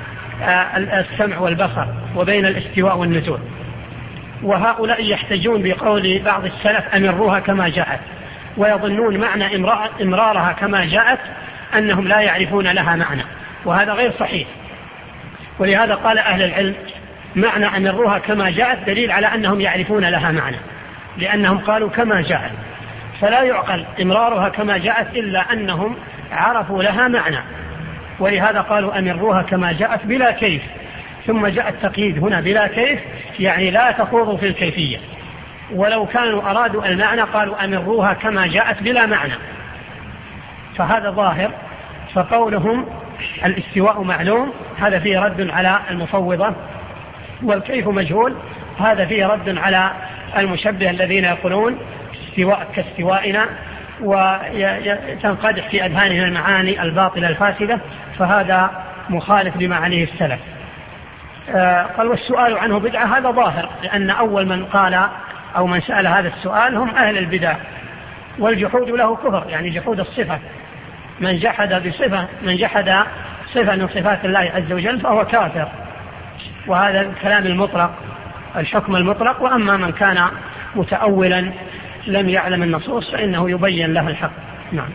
السمع والبصر وبين الاستواء والنزول. وهؤلاء يحتجون بقول بعض السلف أمروها كما جاءت، ويظنون معنى إمرارها كما جاءت أنهم لا يعرفون لها معنى، وهذا غير صحيح. ولهذا قال أهل العلم معنى أمروها كما جاءت دليل على أنهم يعرفون لها معنى، لأنهم قالوا كما جاءت، فلا يعقل إمرارها كما جاءت إلا أنهم عرفوا لها معنى. ولهذا قالوا أمروها كما جاءت بلا كيف، ثم جاء التقييد هنا بلا كيف، يعني لا تخوضوا في الكيفية. ولو كانوا أرادوا المعنى قالوا أمروها كما جاءت بلا معنى، فهذا ظاهر. فقولهم الاستواء معلوم هذا فيه رد على المفوضة، والكيف مجهول هذا فيه رد على المشبه الذين يقولون استواء كاستوائنا، وتنقدح في أذهانهم المعاني الباطلة الفاسدة، فهذا مخالف لما عليه السلف. قال والسؤال عنه بدعة، هذا ظاهر، لأن أول من قال أو من سأل هذا السؤال هم أهل البدع. والجحود له كفر، يعني جحود الصفة، من جحد بصفة من جحد صفة من صفات الله عز وجل فهو كافر. وهذا الكلام المطلق، الحكم المطلق. وأما من كان متأولا لم يعلم النصوص فإنه يبين له الحق. نعم.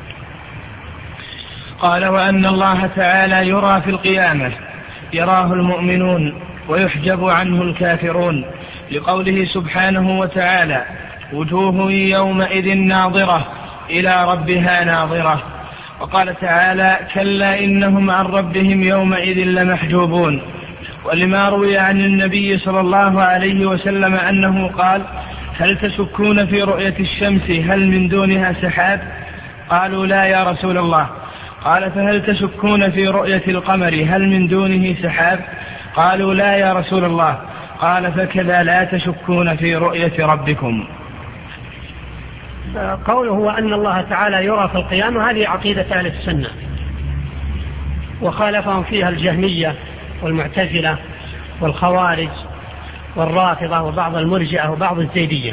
قال وأن الله تعالى يرى في القيامة، يراه المؤمنون ويحجب عنه الكافرون، لقوله سبحانه وتعالى وجوه يومئذ ناظرة إلى ربها ناظرة. وقال تعالى كلا إنهم عن ربهم يومئذ لمحجوبون. ولما روي عن النبي صلى الله عليه وسلم أنه قال هل تشكون في رؤية الشمس هل من دونها سحاب؟ قالوا لا يا رسول الله. قال فهل تشكون في رؤية القمر هل من دونه سحاب؟ قالوا لا يا رسول الله. قال فكذا لا تشكون في رؤية ربكم. قوله هو أن الله تعالى يرى في القيامة، هذه عقيدة أهل السنة، وخالفهم فيها الجهمية والمعتزلة والخوارج والرافضة وبعض المرجئة وبعض الزيدية.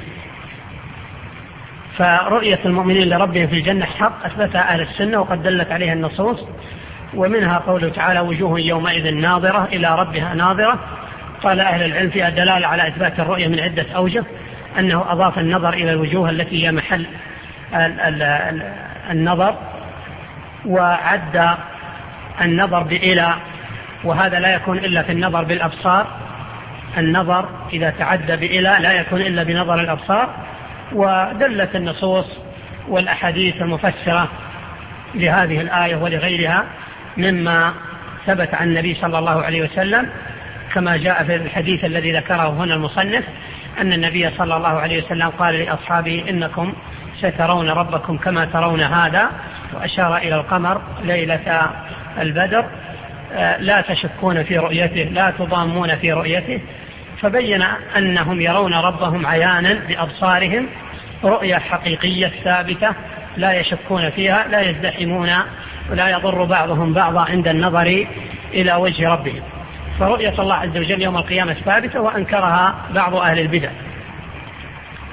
فرؤية المؤمنين لربهم في الجنة حق أثبتها أهل السنة وقد دلت عليها النصوص، ومنها قوله تعالى وجوه يومئذ ناظرة إلى ربها ناظرة. قال أهل العلم فيها دلالة على إثبات الرؤية من عدة أوجه، أنه أضاف النظر إلى الوجوه التي هي محل النظر، وعد النظر بإلى، وهذا لا يكون إلا في النظر بالأبصار. النظر إذا تعدى بإلى لا يكون إلا بنظر الأبصار. ودلت النصوص والأحاديث المفسرة لهذه الآية ولغيرها مما ثبت عن النبي صلى الله عليه وسلم، كما جاء في الحديث الذي ذكره هنا المصنف أن النبي صلى الله عليه وسلم قال لأصحابه إنكم سترون ربكم كما ترون هذا، وأشار إلى القمر ليلة البدر، لا تشكون في رؤيته لا تضامون في رؤيته. فبين أنهم يرون ربهم عيانا بأبصارهم رؤية حقيقية ثابتة لا يشكون فيها، لا يزدحمون ولا يضر بعضهم بعضا عند النظر إلى وجه ربهم. فرؤية الله عز وجل يوم القيامة ثابتة، وأنكرها بعض أهل البدع.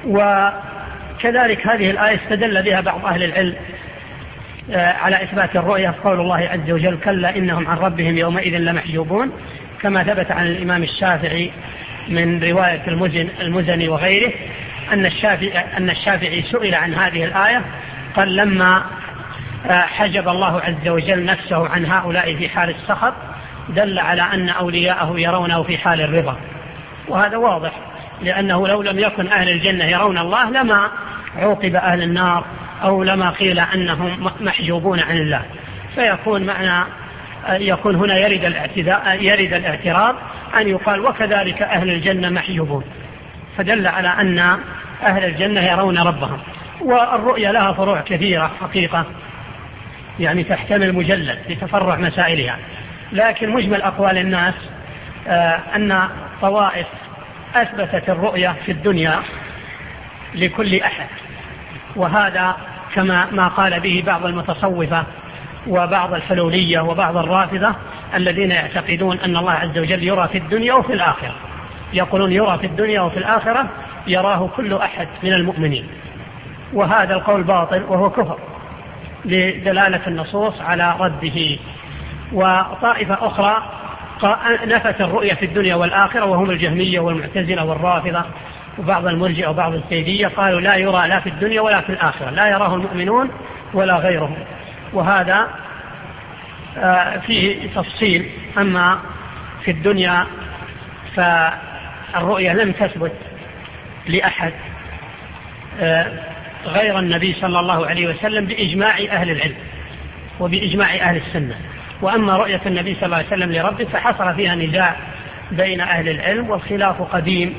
وكذلك هذه الآية استدل بها بعض أهل العلم على إثبات الرؤية قول الله عز وجل كلا إنهم عن ربهم يومئذ لمحجوبون، كما ثبت عن الإمام الشافعي من رواية المزن المزني وغيره أن الشافعي, أن الشافعي سئل عن هذه الآية قال لما حجب الله عز وجل نفسه عن هؤلاء في حال السخط دل على أن أولياءه يرونه في حال الرضا، وهذا واضح لأنه لو لم يكن أهل الجنة يرون الله لما عوقب أهل النار أو لما قيل أنهم محجوبون عن الله، فيكون معنى يكون هنا يرد الاعتراض يرد الاعتراض أن يقال وكذلك أهل الجنة محجوبون، فدل على أن أهل الجنة يرون ربهم. والرؤية لها فروع كثيرة حقيقة يعني تحتمل مجلد لتفرع مسائلها، لكن مجمل أقوال الناس أن طوائف أثبتت الرؤية في الدنيا لكل أحد، وهذا كما ما قال به بعض المتصوفة وبعض الحلولية وبعض الرافضة الذين يعتقدون أن الله عز وجل يرى في الدنيا وفي الآخرة، يقولون يرى في الدنيا وفي الآخرة يراه كل أحد من المؤمنين، وهذا القول باطل وهو كفر لدلالة النصوص على رده. وطائفة أخرى نفت الرؤية في الدنيا والآخرة وهم الجهمية والمعتزلة والرافضة وبعض المرجئة وبعض الزيدية، قالوا لا يرى لا في الدنيا ولا في الآخرة، لا يراه المؤمنون ولا غيرهم، وهذا فيه تفصيل. أما في الدنيا فالرؤية لم تثبت لأحد غير النبي صلى الله عليه وسلم بإجماع أهل العلم وبإجماع أهل السنة. وأما رؤية النبي صلى الله عليه وسلم لربه فحصل فيها نزاع بين أهل العلم، والخلاف قديم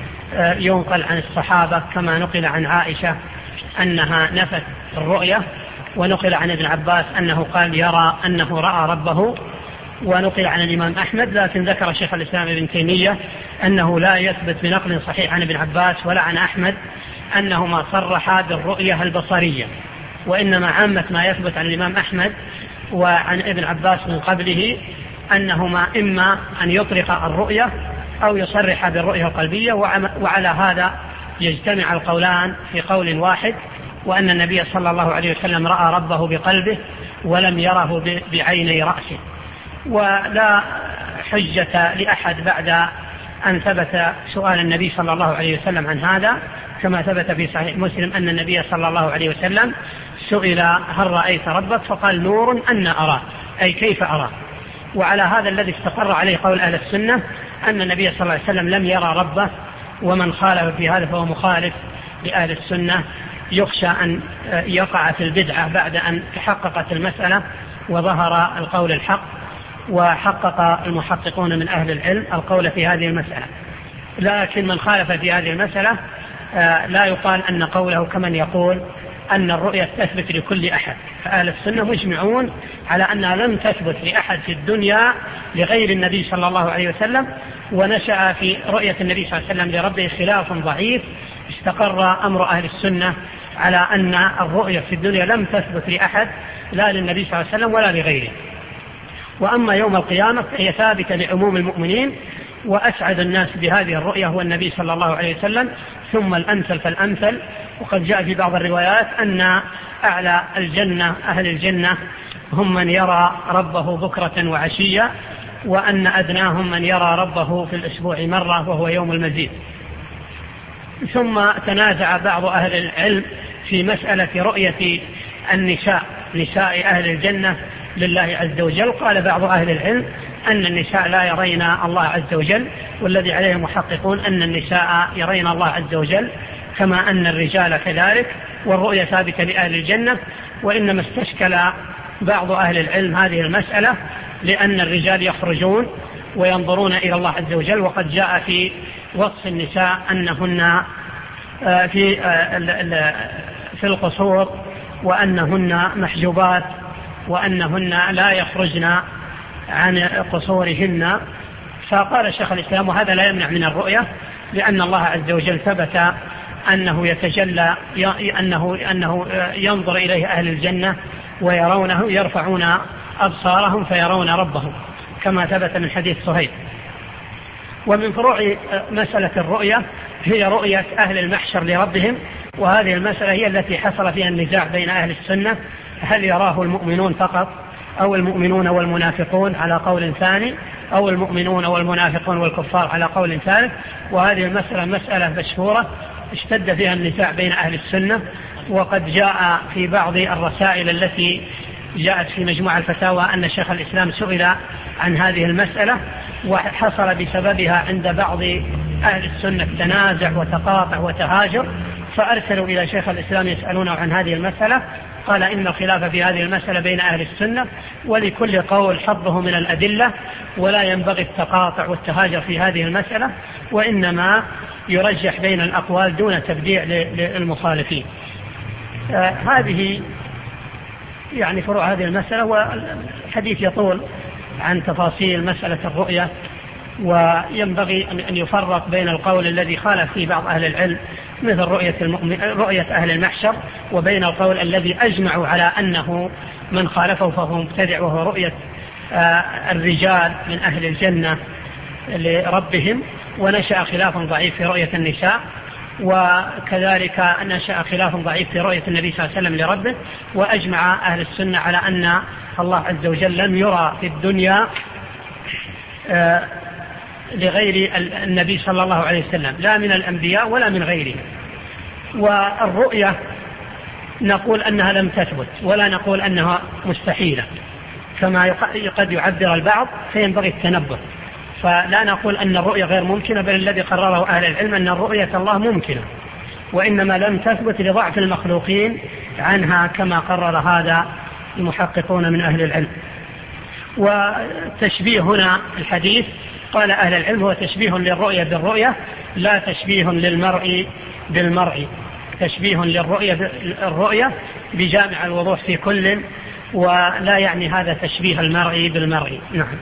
ينقل عن الصحابة كما نقل عن عائشة أنها نفت الرؤية، ونقل عن ابن عباس أنه قال يرى أنه رأى ربه، ونقل عن الإمام أحمد، لكن ذكر شيخ الإسلام ابن تيمية أنه لا يثبت بنقل صحيح عن ابن عباس ولا عن أحمد أنهما صرحا بالرؤية البصرية، وإنما عامة ما يثبت عن الإمام أحمد وعن ابن عباس من قبله أنهما إما أن يطلق الرؤية أو يصرح بالرؤية القلبية، وعلى هذا يجتمع القولان في قول واحد، وأن النبي صلى الله عليه وسلم رأى ربه بقلبه ولم يره بعيني رأسه. ولا حجة لأحد بعد أن ثبت سؤال النبي صلى الله عليه وسلم عن هذا، كما ثبت في صحيح مسلم أن النبي صلى الله عليه وسلم سئل هل رأيت ربك فقال نور أن أراه، أي كيف أراه. وعلى هذا الذي استقر عليه قول أهل السنة أن النبي صلى الله عليه وسلم لم يرى ربه، ومن خالف في هذا فهو مخالف لأهل السنة، يخشى أن يقع في البدعة بعد أن تحققت المسألة وظهر القول الحق، وحقق المحققون من أهل العلم القول في هذه المسألة. لكن من خالف في هذه المسألة لا يقال أن قوله كمن يقول أن الرؤية تثبت لكل أحد، فأهل السنة مجمعون على أنها لم تثبت لأحد في الدنيا لغير النبي صلى الله عليه وسلم، ونشأ في رؤية النبي صلى الله عليه وسلم لربه خلاف ضعيف، استقر أمر أهل السنة على أن الرؤية في الدنيا لم تثبت لأحد لا للنبي صلى الله عليه وسلم ولا لغيره. وأما يوم القيامة فهي ثابتة لعموم المؤمنين، وأسعد الناس بهذه الرؤية هو النبي صلى الله عليه وسلم، ثم الأمثل فالأمثل. وقد جاء في بعض الروايات أن أعلى الجنة أهل الجنة هم من يرى ربه بكرة وعشية، وأن أدناهم من يرى ربه في الأسبوع مرة وهو يوم المزيد. ثم تنازع بعض أهل العلم في مسألة رؤية النساء، نساء أهل الجنة لله عز وجل. قال بعض أهل العلم أن النساء لا يرين الله عز وجل، والذي عليه محققون أن النساء يرين الله عز وجل كما أن الرجال كذلك، والرؤية ثابتة لأهل الجنة. وإنما استشكل بعض أهل العلم هذه المسألة لأن الرجال يخرجون وينظرون إلى الله عز وجل، وقد جاء في وصف النساء أنهن في في القصور وأنهن محجوبات وأنهن لا يخرجن عن قصورهن. فقال الشيخ الإسلام وهذا لا يمنع من الرؤية، لأن الله عز وجل ثبت أنه يتجلى أنه, أنه ينظر إليه أهل الجنة ويرونه، يرفعون أبصارهم فيرون ربهم كما ثبت من حديث صهيب. ومن فروع مسألة الرؤية هي رؤية أهل المحشر لربهم، وهذه المسألة هي التي حصل فيها النزاع بين أهل السنة، هل يراه المؤمنون فقط أو المؤمنون والمنافقون على قول ثاني، أو المؤمنون والمنافقون والكفار على قول ثالث. وهذه المسألة مسألة مشهورة اشتد فيها النزاع بين أهل السنة، وقد جاء في بعض الرسائل التي جاءت في مجموع الفتاوى أن شيخ الإسلام سئل عن هذه المسألة، وحصل بسببها عند بعض أهل السنة تنازع وتقاطع وتهاجر، فأرسلوا إلى شيخ الإسلام يسألونه عن هذه المسألة. قال إن الخلاف في هذه المسألة بين أهل السنة، ولكل قول حظه من الأدلة، ولا ينبغي التقاطع والتهاجر في هذه المسألة، وإنما يرجح بين الأقوال دون تبديع للمخالفين. آه هذه يعني فروع هذه المسألة، والحديث يطول عن تفاصيل مسألة الرؤية، وينبغي أن يفرق بين القول الذي خالف فيه بعض أهل العلم مثل رؤية, المؤمن رؤية أهل المحشر، وبين القول الذي أجمعوا على أنه من خالفه فهو مبتدع، وهو رؤية الرجال من أهل الجنة لربهم. ونشأ خلاف ضعيف في رؤية النساء، وكذلك نشأ خلاف ضعيف في رؤية النبي صلى الله عليه وسلم لربه. وأجمع أهل السنة على أن الله عز وجل لم يرى في الدنيا لغير النبي صلى الله عليه وسلم، لا من الأنبياء ولا من غيره. والرؤية نقول أنها لم تثبت، ولا نقول أنها مستحيلة كما قد يعبر البعض، فينبغي التنبه. فلا نقول أن الرؤية غير ممكنة، بل الذي قرره أهل العلم أن الرؤية الله ممكنة، وإنما لم تثبت لضعف المخلوقين عنها كما قرر هذا المحققون من أهل العلم. وتشبيه هنا الحديث قال أهل العلم هو تشبيه للرؤية بالرؤية، لا تشبيه للمرء بالمرء، تشبيه للرؤية بالرؤية بجامع الوضوح في كل، ولا يعني هذا تشبيه المرء بالمرء. نعم.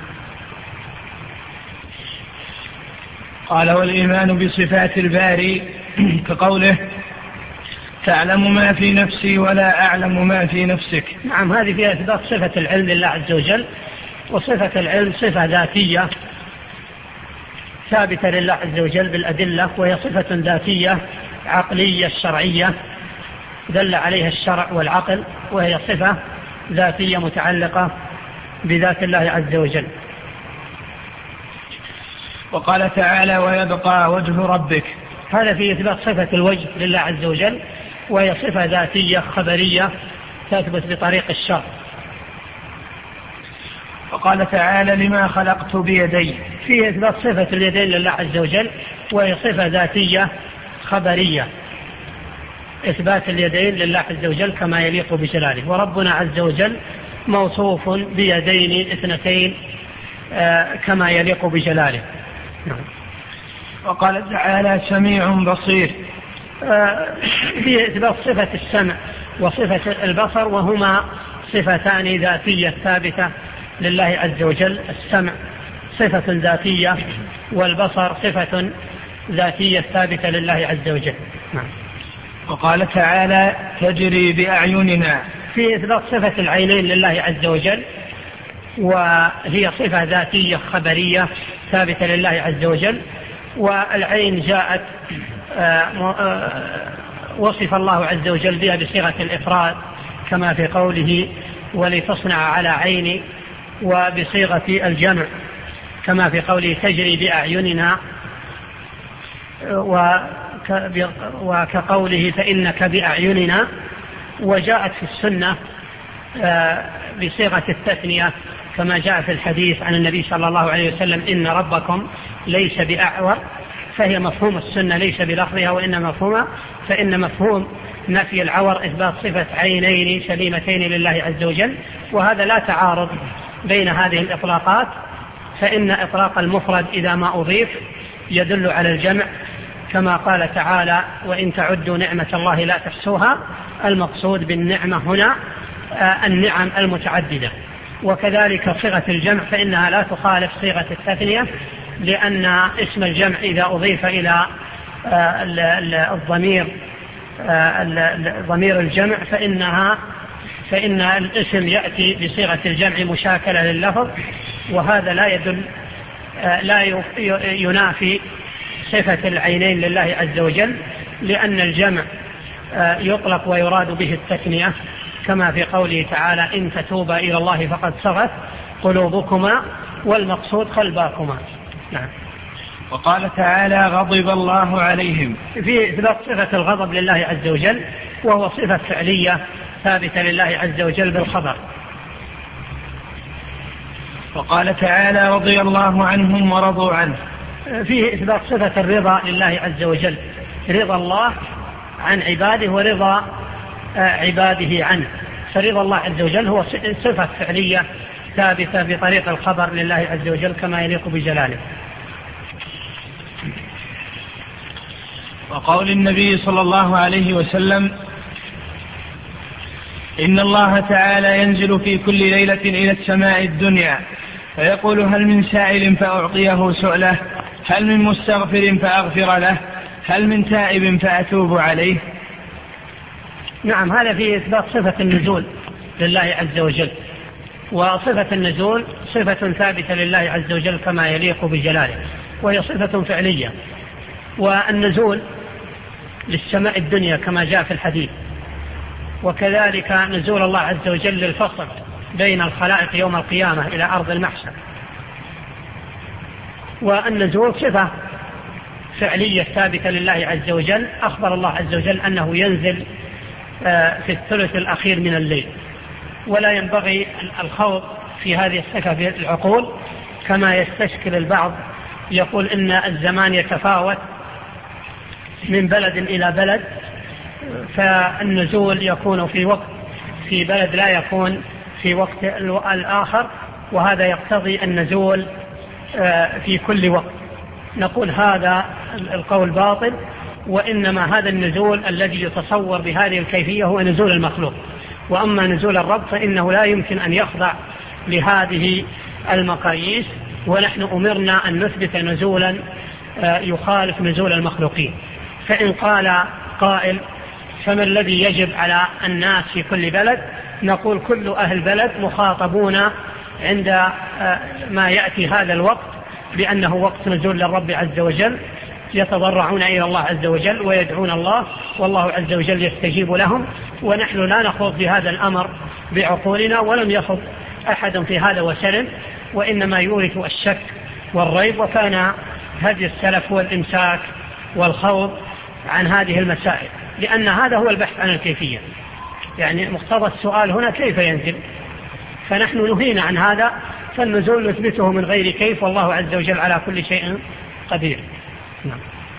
قال والإيمان بصفات الباري كقوله تعلم ما في نفسي ولا أعلم ما في نفسك. نعم، هذه فيها إثبات صفة العلم لله عز وجل، وصفة العلم صفة ذاتية ثابتة لله عز وجل بالأدلة، وهي صفة ذاتية عقلية شرعية دل عليها الشرع والعقل، وهي صفة ذاتية متعلقة بذات الله عز وجل. وقال تعالى ويبقى وجه ربك، هذا في إثبات صفة الوجه لله عز وجل، وهي صفة ذاتية خبرية تثبت بطريق الشرع. وقال تعالى لما خلقت بيدي، فيه إثبات صفة اليدين لله عز وجل، وهي صفة ذاتية خبرية إثبات اليدين لله عز وجل كما يليق بجلاله. وربنا عز وجل موصوف بيدين اثنتين آه كما يليق بجلاله. وقال تعالى سميع بصير، آه فيه إثبات صفة السمع وصفة البصر، وهما صفتان ذاتية ثابتة لله عز وجل. السمع صفة ذاتية، والبصر صفة ذاتية ثابتة لله عز وجل. نعم. وقال تعالى تجري بأعيننا، في إثبات صفة العينين لله عز وجل، وهي صفة ذاتية خبرية ثابتة لله عز وجل. والعين جاءت وصف الله عز وجل بها بصيغة الإفراد كما في قوله ولتصنع على عيني، وبصيغة الجمع كما في قوله تجري بأعيننا، وكقوله فإنك بأعيننا. وجاءت في السنة بصيغة التثنية كما جاء في الحديث عن النبي صلى الله عليه وسلم إن ربكم ليس بأعور، فهي مفهوم السنة ليس بلفظها وإن مفهومها، فإن مفهوم نفي العور إثبات صفة عينين سليمتين لله عز وجل. وهذا لا تعارض بين هذه الإطلاقات، فإن إطلاق المفرد إذا ما أضيف يدل على الجمع كما قال تعالى وإن تعدوا نعمة الله لا تحصوها. المقصود بالنعمة هنا النعم المتعددة. وكذلك صيغة الجمع فإنها لا تخالف صيغة التثنية، لأن اسم الجمع إذا أضيف إلى الضمير ضمير الجمع فإنها فإن الاسم يأتي بصيغة الجمع مشاكلة لللفظ، وهذا لا يدل لا ينافي صفة العينين لله عز وجل، لأن الجمع يطلق ويراد به التثنية، كما في قوله تعالى إن تتوبا إلى الله فقد صغت قلوبكما والمقصود قلباكما. نعم. وقال تعالى غضب الله عليهم، في إثبات صفة الغضب لله عز وجل، وهو صفة فعلية ثابتة لله عز وجل بالخبر. وقال تعالى رضي الله عنهم ورضوا عنه، فيه إثبات صفة الرضا لله عز وجل، رضا الله عن عباده ورضا عباده عنه، فرضا الله عز وجل هو صفة فعلية ثابتة بطريق الخبر لله عز وجل كما يليق بجلاله. وقول النبي صلى الله عليه وسلم إن الله تعالى ينزل في كل ليلة إلى السماء الدنيا فيقول هل من سائل فأعطيه سؤله، هل من مستغفر فأغفر له، هل من تائب فأتوب عليه. نعم، هذا فيه إثبات صفة النزول لله عز وجل، وصفة النزول صفة ثابتة لله عز وجل كما يليق بجلاله، وهي صفة فعلية. والنزول للسماء الدنيا كما جاء في الحديث، وكذلك نزول الله عز وجل للفصل بين الخلائق يوم القيامة إلى أرض المحشر. والنزول صفة فعلية ثابتة لله عز وجل، أخبر الله عز وجل أنه ينزل في الثلث الأخير من الليل، ولا ينبغي الخوض في هذه الصفة في العقول كما يستشكل البعض، يقول إن الزمان يتفاوت من بلد إلى بلد، فالنزول يكون في وقت في بلد لا يكون في وقت الآخر، وهذا يقتضي النزول في كل وقت. نقول هذا القول باطل، وإنما هذا النزول الذي يتصور بهذه الكيفية هو نزول المخلوق، وأما نزول الرب فإنه لا يمكن أن يخضع لهذه المقاييس، ونحن أمرنا أن نثبت نزولا يخالف نزول المخلوقين. فإن قال قائل فما الذي يجب على الناس في كل بلد، نقول كل أهل بلد مخاطبون عند ما يأتي هذا الوقت، لأنه وقت نزول للرب عز وجل، يتضرعون إلى الله عز وجل ويدعون الله، والله عز وجل يستجيب لهم، ونحن لا نخوض بهذا الأمر بعقولنا، ولم يخوض أحد في هذا وسلم، وإنما يورث الشك والريب، وكان هدي السلف هو الإمساك والخوض عن هذه المسائل، لأن هذا هو البحث عن الكيفية. يعني مقتضى السؤال هنا كيف ينزل، فنحن نهينا عن هذا، فالنزول نثبته من غير كيف، والله عز وجل على كل شيء قدير. نعم.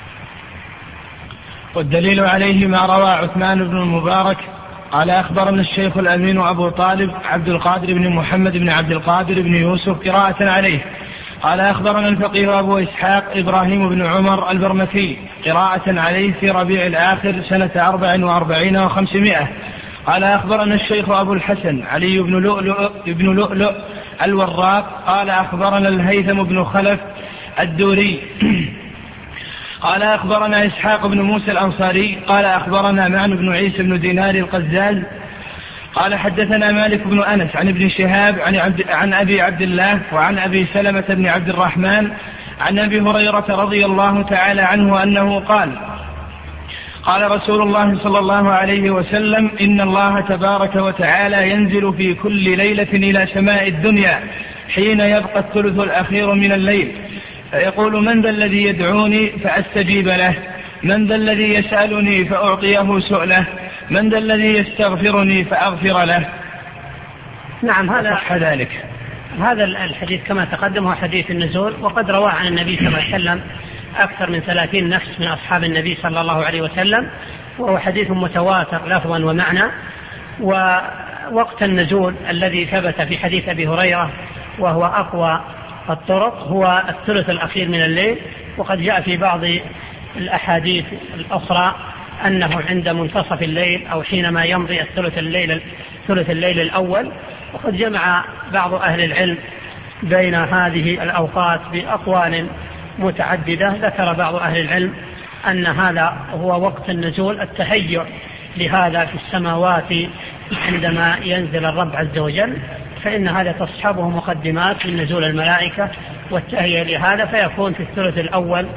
والدليل عليه ما روى عثمان بن المبارك قال أخبرنا الشيخ الأمين أبو طالب عبد القادر بن محمد بن عبد القادر بن يوسف قراءة عليه، قال أخبرنا الفقيه أبو إسحاق إبراهيم بن عمر البرمكي قراءة عليه في ربيع الآخر سنة أربع وأربعين وخمسمائة، قال أخبرنا الشيخ أبو الحسن علي بن لؤلؤ, بن لؤلؤ الوراق قال أخبرنا الهيثم بن خلف الدوري قال أخبرنا إسحاق بن موسى الأنصاري قال أخبرنا معن بن عيسى بن دينار القزاز قال حدثنا مالك بن أنس عن ابن شهاب عن, عبد عن أبي عبد الله وعن أبي سلمة بن عبد الرحمن عن أبي هريرة رضي الله تعالى عنه أنه قال قال رسول الله صلى الله عليه وسلم إن الله تبارك وتعالى ينزل في كل ليلة إلى سماء الدنيا حين يبقى الثلث الأخير من الليل، فيقول من ذا الذي يدعوني فأستجيب له، من ذا الذي يسألني فأعطيه سؤله، من ذا الذي يستغفرني فأغفر له. نعم، هذا صح ذلك. هذا الحديث كما تقدم هو حديث النزول، وقد رواه عن النبي صلى الله عليه وسلم أكثر من ثلاثين نفس من أصحاب النبي صلى الله عليه وسلم، وهو حديث متواتر لفظا ومعنى. ووقت النزول الذي ثبت في حديث أبي هريرة وهو أقوى الطرق هو الثلث الأخير من الليل، وقد جاء في بعض الأحاديث الأخرى أنه عند منتصف الليل أو حينما يمضي الثلث الليل, ثلث الليل الأول. وقد جمع بعض أهل العلم بين هذه الأوقات بأقوال متعددة. ذكر بعض أهل العلم أن هذا هو وقت النزول، التهيؤ لهذا في السماوات عندما ينزل الرب عز وجل، فإن هذا تصحبه مقدمات من نزول الملائكة والتهيئ لهذا، فيكون في الثلث الأول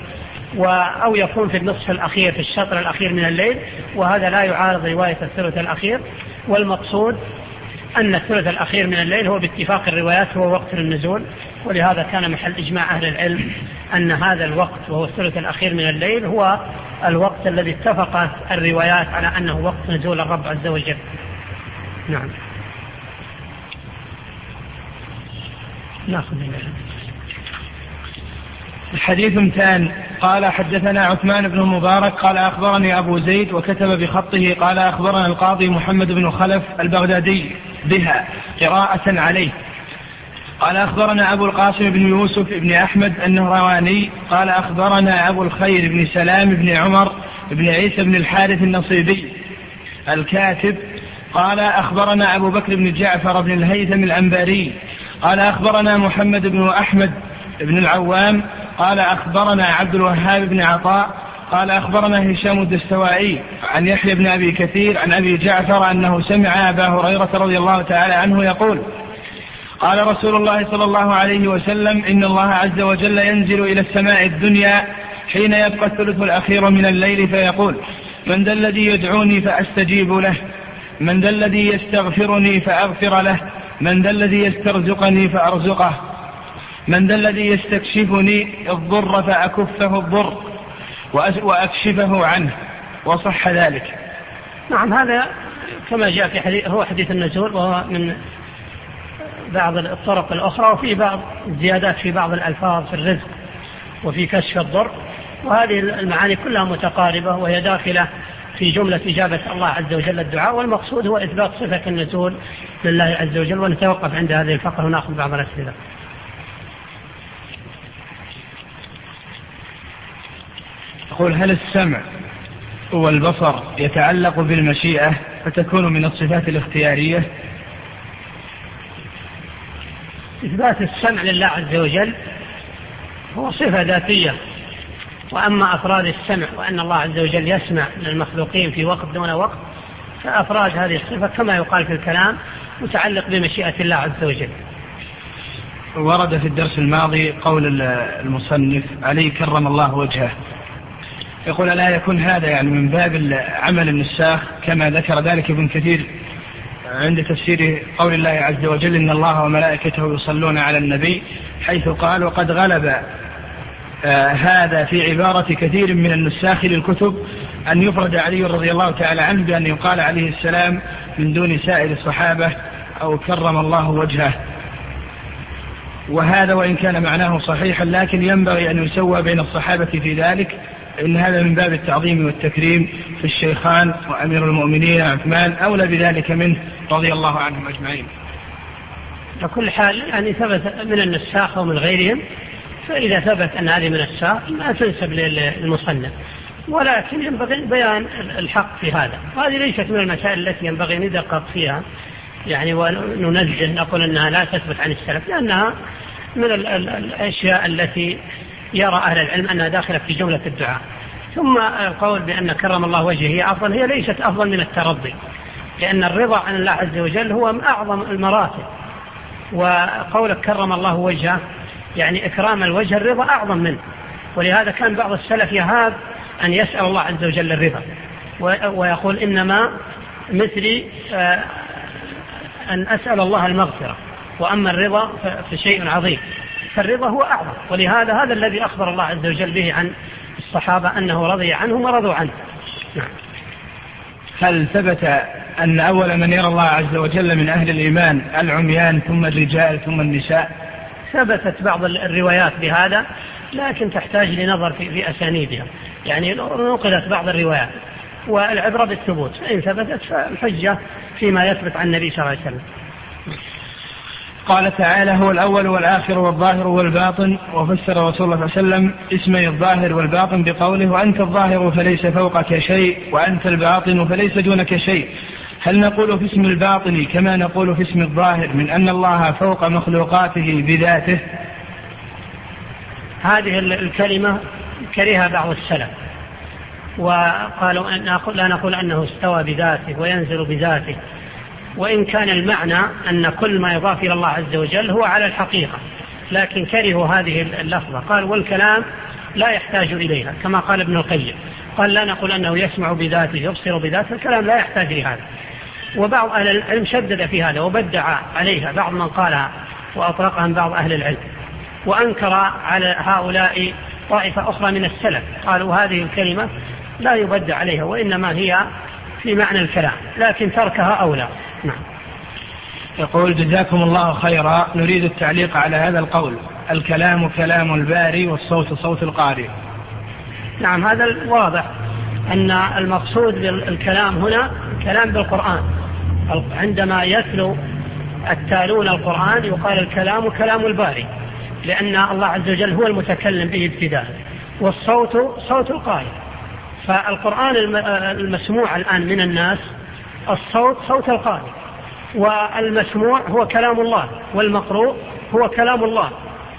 أو يكون في النصف الأخير في الشطر الأخير من الليل، وهذا لا يعارض رواية الثلث الأخير. والمقصود أن الثلث الأخير من الليل هو باتفاق الروايات هو وقت النزول، ولهذا كان محل إجماع أهل العلم أن هذا الوقت وهو الثلث الأخير من الليل هو الوقت الذي اتفقت الروايات على أنه وقت نزول الرب عز وجل. نعم. ناخذ الحديث ثاني. قال حدثنا عثمان بن مبارك قال أخبرني أبو زيد وكتب بخطه قال أخبرنا القاضي محمد بن خلف البغدادي بها قراءة عليه. قال أخبرنا أبو القاسم بن يوسف بن أحمد النهرواني قال أخبرنا أبو الخير بن سلام بن عمر بن عيسى بن الحارث النصيبي الكاتب قال أخبرنا أبو بكر بن جعفر بن الهيثم الأنباري قال أخبرنا محمد بن أحمد بن العوام قال أخبرنا عبد الوهاب بن عطاء قال أخبرنا هشام الدستوائي عن يحيى بن أبي كثير عن أبي جعفر أنه سمع أبا هريرة رضي الله تعالى عنه يقول قال رسول الله صلى الله عليه وسلم إن الله عز وجل ينزل إلى السماء الدنيا حين يبقى الثلث الأخير من الليل فيقول من ذا الذي يدعوني فأستجيب له، من ذا الذي يستغفرني فأغفر له، من ذا الذي يسترزقني فأرزقه، من ذا الذي يستكشفني الضر فأكفه الضر وأكشفه عنه، وصح ذلك. نعم، هذا كما جاء في حديث هو حديث النزول، وهو من بعض الطرق الأخرى، وفي بعض الزيادات في بعض الألفاظ في الرزق وفي كشف الضر، وهذه المعاني كلها متقاربة وهي داخلة في جملة إجابة الله عز وجل الدعاء. والمقصود هو إثبات صفة النزول لله عز وجل. ونتوقف عند هذه الفقرة ونأخذ بعض الأسئلة. يقول هل السمع والبصر يتعلق بالمشيئة فتكون من الصفات الاختيارية؟ إثبات السمع لله عز وجل هو صفة ذاتية، وأما أفراد السمع وأن الله عز وجل يسمع للمخلوقين في وقت دون وقت، فأفراد هذه الصفة كما يقال في الكلام متعلق بمشيئة الله عز وجل. ورد في الدرس الماضي قول المصنف علي كرم الله وجهه، يقول لا يكون هذا يعني من باب عمل النساخ كما ذكر ذلك ابن كثير عند تفسير قول الله عز وجل إن الله وملائكته يصلون على النبي، حيث قال وقد غلب آه هذا في عبارة كثير من النساخ للكتب أن يفرد علي رضي الله تعالى عنه بأن يقال عليه السلام من دون سائر الصحابة أو كرم الله وجهه. وهذا وإن كان معناه صحيحا لكن ينبغي أن يسوى بين الصحابة في ذلك، إن هذا من باب التعظيم والتكريم في الشيخان وأمير المؤمنين عثمان أولى بذلك منه رضي الله عنهم أجمعين. على كل حال يعني ثبت من النساخ ومن غيرهم، فإذا ثبت أن هذه من النساخ ما تنسب للمصنف، ولكن ينبغي بيان الحق في هذا. وهذه ليست من المسائل التي ينبغي ندقق فيها يعني وننزل نقول أنها لا تثبت عن السلف، لأنها من الأشياء التي يرى أهل العلم أنها داخلة في جملة الدعاء. ثم القول بأن كرم الله وجهه هي أفضل، هي ليست أفضل من الترضي، لأن الرضا عن الله عز وجل هو من أعظم المراتب، وقولك كرم الله وجهه يعني إكرام الوجه الرضا أعظم منه. ولهذا كان بعض السلف يهاب أن يسأل الله عز وجل الرضا ويقول إنما مثلي أن أسأل الله المغفرة، وأما الرضا فشيء عظيم، فالرضا هو أعظم. ولهذا هذا الذي أخبر الله عز وجل به عن الصحابة أنه رضي عنهم ورضوا عنه. نعم. هل ثبت أن أول من يرى الله عز وجل من أهل الإيمان العميان ثم الرجال ثم النساء؟ ثبتت بعض الروايات بهذا، لكن تحتاج لنظر في, في أسانيدها، يعني نقلت بعض الروايات، والعبرة بالثبوت، فإن ثبتت فالحجة فيما يثبت عن النبي صلى الله عليه وسلم. قال تعالى هو الأول والآخر والظاهر والباطن، وفسر رسول الله صلى الله عليه وسلم اسمي الظاهر والباطن بقوله وأنت الظاهر فليس فوقك شيء وأنت الباطن فليس دونك شيء. هل نقول في اسم الباطن كما نقول في اسم الظاهر من أن الله فوق مخلوقاته بذاته؟ هذه الكلمة كرهها بعض السلف وقالوا أن لا نقول أنه استوى بذاته وينزل بذاته، وإن كان المعنى أن كل ما يضاف إلى الله عز وجل هو على الحقيقة، لكن كرهوا هذه اللفظة. قال والكلام لا يحتاج إليها، كما قال ابن القيم، قال لا نقول أنه يسمع بذاته يبصر بذاته، الكلام لا يحتاج لهذا. وبعض أهل العلم شدد في هذا وبدع عليها بعض من قالها وأطلقها من بعض أهل العلم، وأنكر على هؤلاء طائفة أخرى من السلف، قالوا هذه الكلمة لا يبدع عليها وإنما هي في معنى الكلام، لكن تركها أولى. نعم. يقول جزاكم الله خيرا، نريد التعليق على هذا القول: الكلام كلام الباري والصوت صوت القارئ. نعم، هذا واضح أن المقصود بالكلام هنا كلام بالقرآن. عندما يتلو التالون القرآن يقال الكلام كلام الباري، لأن الله عز وجل هو المتكلم به ابتداء، والصوت صوت القارئ. فالقرآن المسموع الآن من الناس الصوت صوت القارئ، والمسموع هو كلام الله، والمقروء هو كلام الله.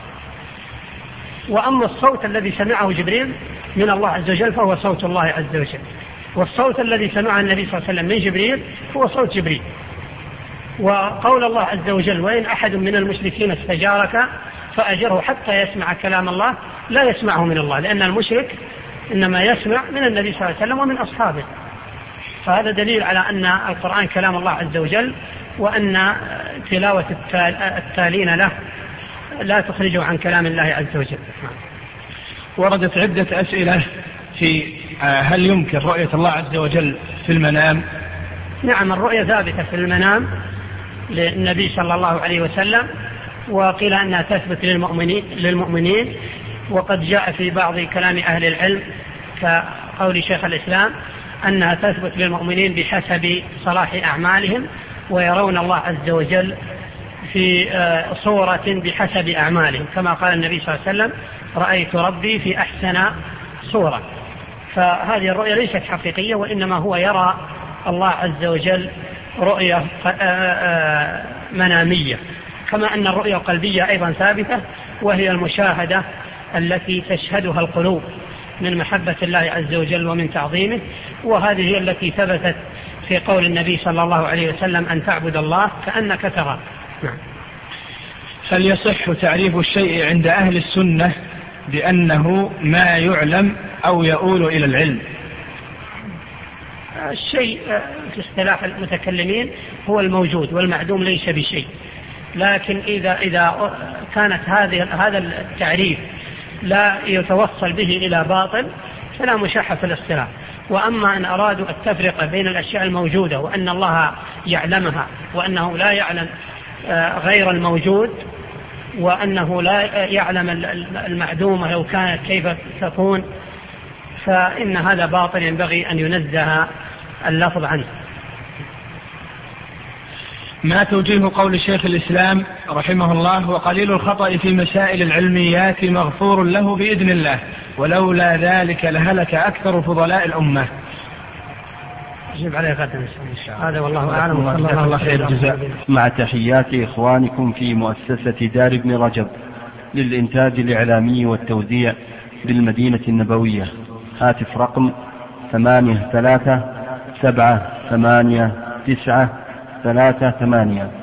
وأما الصوت الذي سمعه جبريل من الله عز وجل فهو صوت الله عز وجل، والصوت الذي سمعه النبي صلى الله عليه وسلم من جبريل هو صوت جبريل. وقول الله عز وجل: وإن أحد من المشركين استجارك فأجره حتى يسمع كلام الله، لا يسمعه من الله، لأن المشرك إنما يسمع من النبي صلى الله عليه وسلم ومن أصحابه. فهذا دليل على أن القرآن كلام الله عز وجل، وأن تلاوة التالين له لا تخرجه عن كلام الله عز وجل. وردت عدة أسئلة في هل يمكن رؤية الله عز وجل في المنام؟ نعم، الرؤية ثابتة في المنام للنبي صلى الله عليه وسلم، وقيل أنها تثبت للمؤمنين, للمؤمنين وقد جاء في بعض كلام أهل العلم كقول شيخ الإسلام أنها تثبت للمؤمنين بحسب صلاح أعمالهم، ويرون الله عز وجل في صورة بحسب أعمالهم، كما قال النبي صلى الله عليه وسلم: رأيت ربي في أحسن صورة. فهذه الرؤية ليست حقيقية، وإنما هو يرى الله عز وجل رؤية منامية، كما أن الرؤية القلبية أيضا ثابتة، وهي المشاهدة التي تشهدها القلوب من محبة الله عز وجل ومن تعظيمه، وهذه هي التي ثبتت في قول النبي صلى الله عليه وسلم: أن تعبد الله كأنك تراه. نعم. هل يصح تعريف الشيء عند أهل السنة بأنه ما يعلم أو يؤول إلى العلم؟ الشيء في اصطلاح المتكلمين هو الموجود، والمعدوم ليس بشيء. لكن إذا إذا كانت هذه هذا التعريف لا يتوصل به إلى باطل فلا مشاحة في الاصطلاح. وأما أن أرادوا التفرقة بين الأشياء الموجودة وأن الله يعلمها، وأنه لا يعلم غير الموجود، وأنه لا يعلم المعدومة لو كانت كيف تكون، فإن هذا باطل ينبغي أن ينزه اللفظ عنه. ما توجيه قول شيخ الإسلام رحمه الله: وقليل الخطأ في مسائل العلميات مغفور له بإذن الله، ولولا ذلك لهلك أكثر فضلاء الأمة؟ أجيب عليه غدا إن شاء الله. هذا والله أعلم، وصلى الله خير الجزاء. مع تحيات إخوانكم في مؤسسة دار ابن رجب للإنتاج الإعلامي والتوزيع بالمدينة النبوية. هاتف رقم ثمانية ثلاثة سبعة ثمانية تسعة ثلاثة ثمانية.